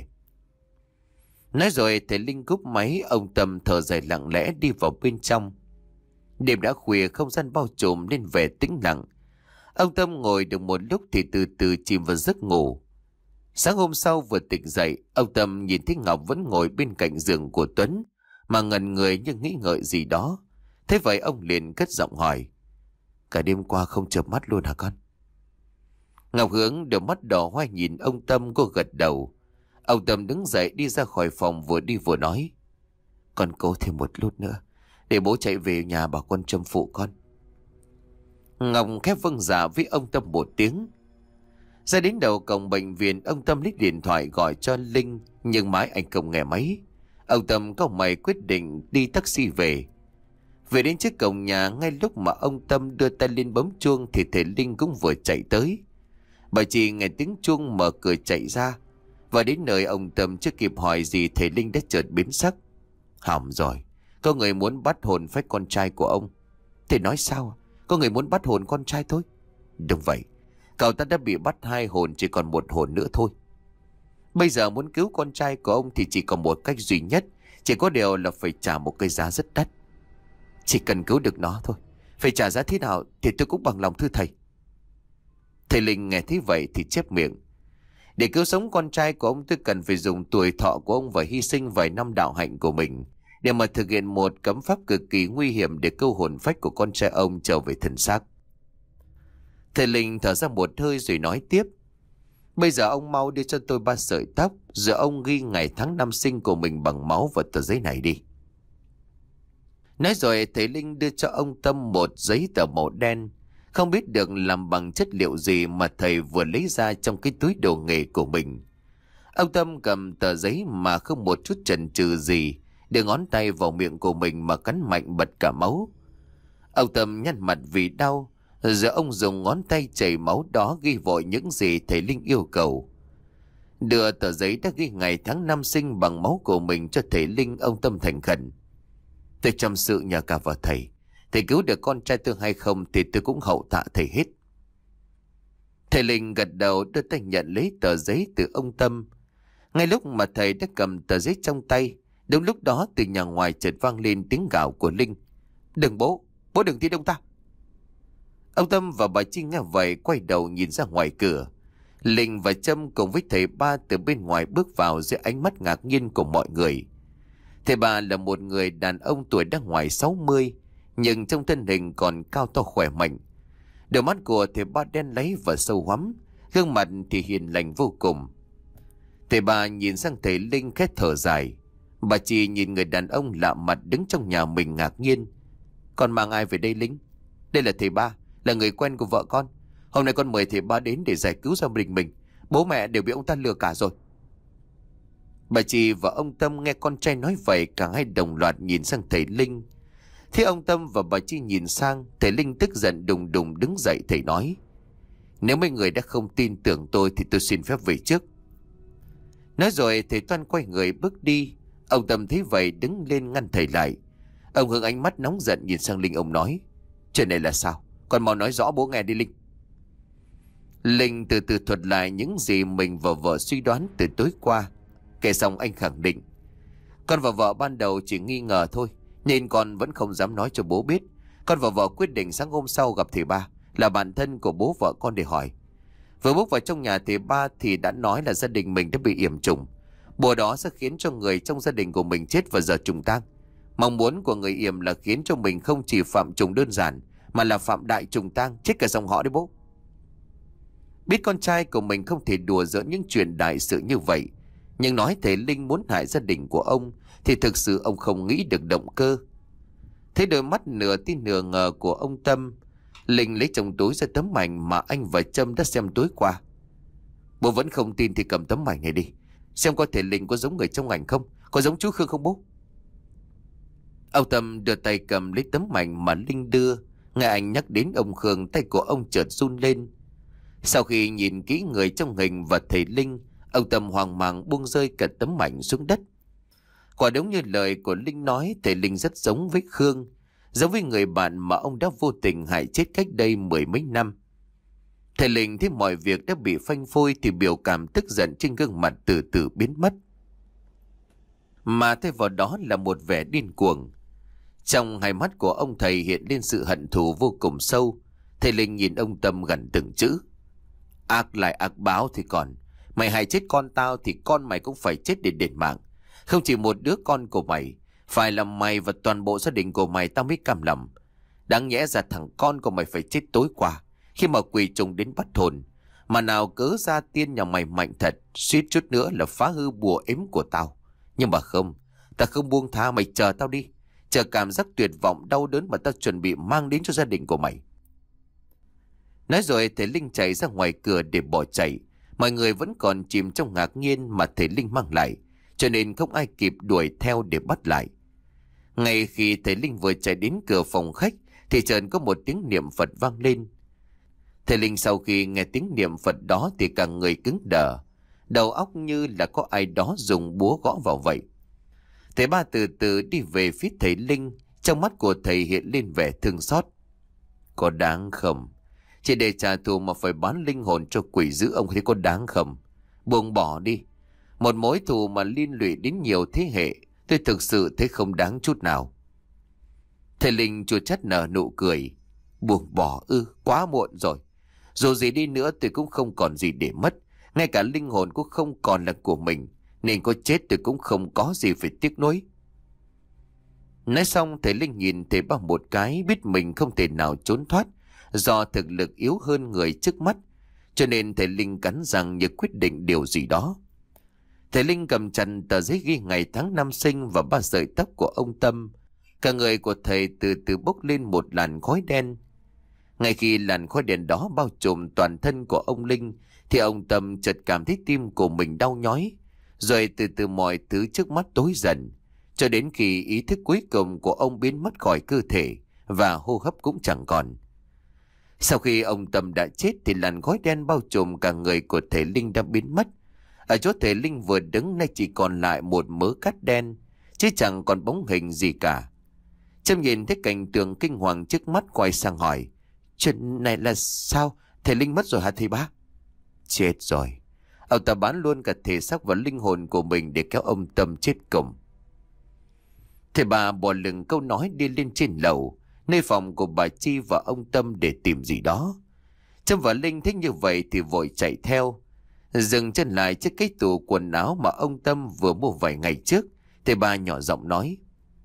Nói rồi thầy Linh cúp máy. Ông Tâm thở dài lặng lẽ đi vào bên trong. Đêm đã khuya, không gian bao trùm nên vẻ tĩnh lặng. Ông Tâm ngồi được một lúc thì từ từ chìm vào giấc ngủ. Sáng hôm sau vừa tỉnh dậy, ông Tâm nhìn thấy Ngọc vẫn ngồi bên cạnh giường của Tuấn, mà ngẩn người như nghĩ ngợi gì đó. Thế vậy ông liền cất giọng hỏi. Cả đêm qua không chợp mắt luôn hả con? Ngọc hướng đôi mắt đỏ hoe nhìn ông Tâm, cô gật đầu. Ông Tâm đứng dậy đi ra khỏi phòng, vừa đi vừa nói. Con cố thêm một lúc nữa, để bố chạy về nhà bảo con Trâm phụ con. Ngọc khép vâng dạ với ông Tâm một tiếng. Ra đến đầu cổng bệnh viện, ông Tâm lấy điện thoại gọi cho Linh, nhưng mãi anh không nghe máy. Ông Tâm cau mày quyết định đi taxi về. Về đến trước cổng nhà, ngay lúc mà ông Tâm đưa tay lên bấm chuông thì thầy Linh cũng vừa chạy tới. Bà chị nghe tiếng chuông mở cửa chạy ra. Và đến nơi ông Tâm chưa kịp hỏi gì, thầy Linh đã chợt biến sắc. Hỏng rồi, có người muốn bắt hồn phách con trai của ông. Thầy nói sao? Có người muốn bắt hồn con trai tôi? Đúng vậy, cậu ta đã bị bắt hai hồn, chỉ còn một hồn nữa thôi. Bây giờ muốn cứu con trai của ông thì chỉ còn một cách duy nhất. Chỉ có điều là phải trả một cái giá rất đắt. Chỉ cần cứu được nó thôi, phải trả giá thế nào thì tôi cũng bằng lòng thưa thầy. Thầy Linh nghe thấy vậy thì chép miệng. Để cứu sống con trai của ông, tôi cần phải dùng tuổi thọ của ông và hy sinh vài năm đạo hạnh của mình để mà thực hiện một cấm pháp cực kỳ nguy hiểm để câu hồn phách của con trai ông trở về thân xác. Thầy Linh thở ra một hơi rồi nói tiếp. Bây giờ ông mau đưa cho tôi ba sợi tóc, rồi ông ghi ngày tháng năm sinh của mình bằng máu vào tờ giấy này đi. Nói rồi thầy Linh đưa cho ông Tâm một giấy tờ màu đen, không biết được làm bằng chất liệu gì mà thầy vừa lấy ra trong cái túi đồ nghề của mình. Ông Tâm cầm tờ giấy mà không một chút chần chừ gì, đưa ngón tay vào miệng của mình mà cắn mạnh bật cả máu. Ông Tâm nhăn mặt vì đau, giờ ông dùng ngón tay chảy máu đó ghi vội những gì thầy Linh yêu cầu. Đưa tờ giấy đã ghi ngày tháng năm sinh bằng máu của mình cho thầy Linh, ông Tâm thành khẩn. Tôi chăm sự nhờ cả vào thầy. Thầy cứu được con trai tôi hay không thì tôi cũng hậu tạ thầy hết. Thầy Linh gật đầu đưa tay nhận lấy tờ giấy từ ông Tâm. Ngay lúc mà thầy đã cầm tờ giấy trong tay, đúng lúc đó từ nhà ngoài chợt vang lên tiếng gào của Linh. Đừng bố, bố đừng tin ông ta. Ông Tâm và bà Chi nghe vậy quay đầu nhìn ra ngoài cửa. Linh và Trâm cùng với thầy ba từ bên ngoài bước vào dưới ánh mắt ngạc nhiên của mọi người. Thầy ba là một người đàn ông tuổi đã ngoài sáu mươi, nhưng trong thân hình còn cao to khỏe mạnh. Đôi mắt của thầy ba đen láy và sâu hoắm, gương mặt thì hiền lành vô cùng. Thầy ba nhìn sang thầy Linh khét thở dài. Bà Chi nhìn người đàn ông lạ mặt đứng trong nhà mình ngạc nhiên. Con mang ai về đây Linh? Đây là thầy ba, là người quen của vợ con. Hôm nay con mời thầy ba đến để giải cứu gia đình mình. Bố mẹ đều bị ông ta lừa cả rồi. Bà Chi và ông Tâm nghe con trai nói vậy, cả hai đồng loạt nhìn sang thầy Linh. Thế ông Tâm và bà Chi nhìn sang, thầy Linh tức giận đùng đùng đứng dậy. Thầy nói: nếu mấy người đã không tin tưởng tôi thì tôi xin phép về trước. Nói rồi thầy Toan quay người bước đi. Ông Tâm thấy vậy đứng lên ngăn thầy lại. Ông hướng ánh mắt nóng giận nhìn sang Linh, ông nói: chuyện này là sao? Con mau nói rõ bố nghe đi Linh. Linh từ từ thuật lại những gì mình và vợ suy đoán từ tối qua. Kể xong anh khẳng định: con và vợ ban đầu chỉ nghi ngờ thôi, nên con vẫn không dám nói cho bố biết. Con và vợ quyết định sáng hôm sau gặp thầy ba, là bạn thân của bố vợ con, để hỏi. Vừa bước vào trong nhà thầy ba thì đã nói là gia đình mình đã bị yểm trùng. Bùa đó sẽ khiến cho người trong gia đình của mình chết vào giờ trùng tang. Mong muốn của người yểm là khiến cho mình không chỉ phạm trùng đơn giản, mà là phạm đại trùng tang, chết cả dòng họ đấy bố. Biết con trai của mình không thể đùa giỡn những chuyện đại sự như vậy, nhưng nói thầy Linh muốn hại gia đình của ông thì thực sự ông không nghĩ được động cơ. Thấy đôi mắt nửa tin nửa ngờ của ông Tâm, Linh lấy trong túi ra tấm ảnh mà anh và Trâm đã xem tối qua. Bố vẫn không tin thì cầm tấm ảnh này đi, xem có thể Linh có giống người trong ảnh không, có giống chú Khương không bố. Ông Tâm đưa tay cầm lấy tấm ảnh mà Linh đưa. Nghe anh nhắc đến ông Khương, tay của ông chợt run lên. Sau khi nhìn kỹ người trong hình và thầy Linh, ông Tâm hoang mang buông rơi cả tấm ảnh xuống đất. Quả đúng như lời của Linh nói, thầy Linh rất giống với Khương, giống với người bạn mà ông đã vô tình hại chết cách đây mười mấy năm. Thầy Linh thấy mọi việc đã bị phanh phui thì biểu cảm tức giận trên gương mặt từ từ biến mất, mà thay vào đó là một vẻ điên cuồng. Trong hai mắt của ông thầy hiện lên sự hận thù vô cùng sâu. Thầy Linh nhìn ông Tâm gằn từng chữ: ác lại ác báo thì còn. Mày hại chết con tao thì con mày cũng phải chết để đền mạng. Không chỉ một đứa con của mày, phải là mày và toàn bộ gia đình của mày tao mới cam lòng. Đáng nhẽ ra thằng con của mày phải chết tối qua, khi mà quỷ trùng đến bắt hồn. Mà nào cớ ra tiên nhà mày mạnh thật, suýt chút nữa là phá hư bùa ếm của tao. Nhưng mà không, tao không buông tha mày, chờ tao đi. Chờ cảm giác tuyệt vọng đau đớn mà tao chuẩn bị mang đến cho gia đình của mày. Nói rồi thầy Linh chạy ra ngoài cửa để bỏ chạy. Mọi người vẫn còn chìm trong ngạc nhiên mà thầy Linh mang lại, cho nên không ai kịp đuổi theo để bắt lại. Ngay khi thầy Linh vừa chạy đến cửa phòng khách thì chợt có một tiếng niệm Phật vang lên. Thầy Linh sau khi nghe tiếng niệm Phật đó thì cả người cứng đờ, đầu óc như là có ai đó dùng búa gõ vào vậy. Thầy ba từ từ đi về phía thầy Linh, trong mắt của thầy hiện lên vẻ thương xót. Có đáng không? Chỉ để trả thù mà phải bán linh hồn cho quỷ dữ ông thấy có đáng không? Buông bỏ đi. Một mối thù mà liên lụy đến nhiều thế hệ, tôi thực sự thấy không đáng chút nào. Thầy Linh chua chát nở nụ cười. Buông bỏ ư? Quá muộn rồi. Dù gì đi nữa tôi cũng không còn gì để mất. Ngay cả linh hồn cũng không còn là của mình, nên có chết tôi cũng không có gì phải tiếc nuối. Nói xong thầy Linh nhìn thầy ba một cái, biết mình không thể nào trốn thoát do thực lực yếu hơn người trước mắt, cho nên thầy Linh cắn răng như quyết định điều gì đó. Thầy Linh cầm chặt tờ giấy ghi ngày tháng năm sinh và ba sợi tóc của ông Tâm. Cả người của thầy từ từ bốc lên một làn khói đen. Ngay khi làn khói đen đó bao trùm toàn thân của ông Linh thì ông Tâm chợt cảm thấy tim của mình đau nhói, rồi từ từ mọi thứ trước mắt tối dần, cho đến khi ý thức cuối cùng của ông biến mất khỏi cơ thể và hô hấp cũng chẳng còn. Sau khi ông Tâm đã chết thì làn khói đen bao trùm cả người của thầy Linh đã biến mất. Ở chỗ thầy Linh vừa đứng nay chỉ còn lại một mớ cát đen, chứ chẳng còn bóng hình gì cả. Trâm nhìn thấy cảnh tượng kinh hoàng trước mắt, quay sang hỏi: chuyện này là sao? Thầy Linh mất rồi hả thầy ba? Chết rồi. Ông ta bán luôn cả thể xác và linh hồn của mình để kéo ông Tâm chết cùng. Thầy ba bỏ lửng câu nói đi lên trên lầu, nơi phòng của bà Chi và ông Tâm để tìm gì đó. Trâm và Linh thấy như vậy thì vội chạy theo, dừng chân lại trước cái tủ quần áo mà ông Tâm vừa mua vài ngày trước. Thầy ba nhỏ giọng nói: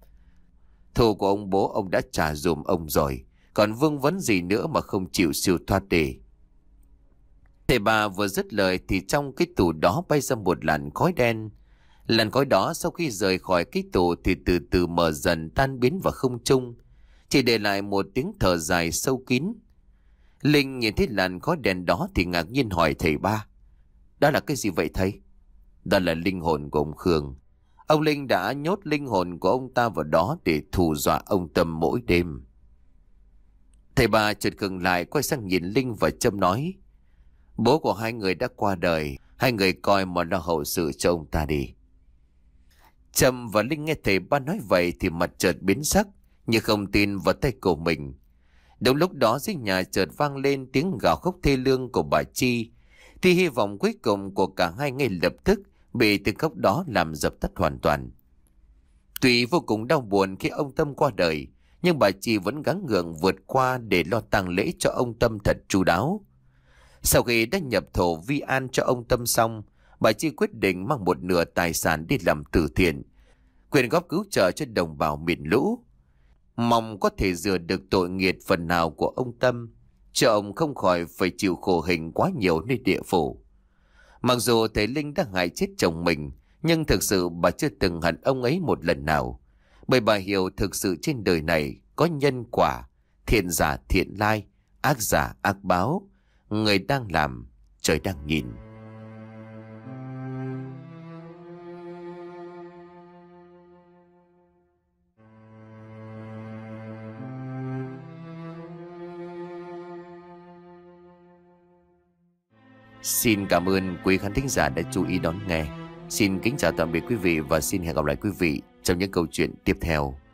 thù của ông bố ông đã trả dùm ông rồi, còn vương vấn gì nữa mà không chịu siêu thoát đi. Thầy ba vừa dứt lời thì trong cái tủ đó bay ra một làn khói đen. Làn khói đó sau khi rời khỏi cái tủ thì từ từ mở dần tan biến vào không trung. chỉ để lại một tiếng thở dài sâu kín. Linh nhìn thấy làn khói đèn đó thì ngạc nhiên hỏi thầy ba: "Đó là cái gì vậy thầy?" "Đó là linh hồn của ông Khương. Ông Linh đã nhốt linh hồn của ông ta vào đó để thù dọa ông Tâm mỗi đêm." Thầy ba chợt khựng lại, quay sang nhìn Linh và Trâm nói: "Bố của hai người đã qua đời, hai người coi mà lo hậu sự cho ông ta đi." Trâm và Linh nghe thầy ba nói vậy thì mặt chợt biến sắc, như không tin vào tay của mình. Đúng lúc đó dưới nhà chợt vang lên tiếng gào khóc thê lương của bà Chi, thì hy vọng cuối cùng của cả hai ngay lập tức bị tiếng khóc đó làm dập tắt hoàn toàn. Tuy vô cùng đau buồn khi ông Tâm qua đời, nhưng bà Chi vẫn gắng gượng vượt qua để lo tang lễ cho ông Tâm thật chu đáo. Sau khi đã nhập thổ vi an cho ông Tâm xong, bà Chi quyết định mang một nửa tài sản đi làm từ thiện, quyên góp cứu trợ cho đồng bào miền lũ, mong có thể rửa được tội nghiệt phần nào của ông Tâm, cho ông không khỏi phải chịu khổ hình quá nhiều nơi địa phủ. Mặc dù thầy Linh đã hại chết chồng mình, nhưng thực sự bà chưa từng hận ông ấy một lần nào, bởi bà hiểu thực sự trên đời này có nhân quả, thiện giả thiện lai, ác giả ác báo, người đang làm, trời đang nhìn. Xin cảm ơn quý khán thính giả đã chú ý đón nghe. Xin kính chào tạm biệt quý vị và xin hẹn gặp lại quý vị trong những câu chuyện tiếp theo.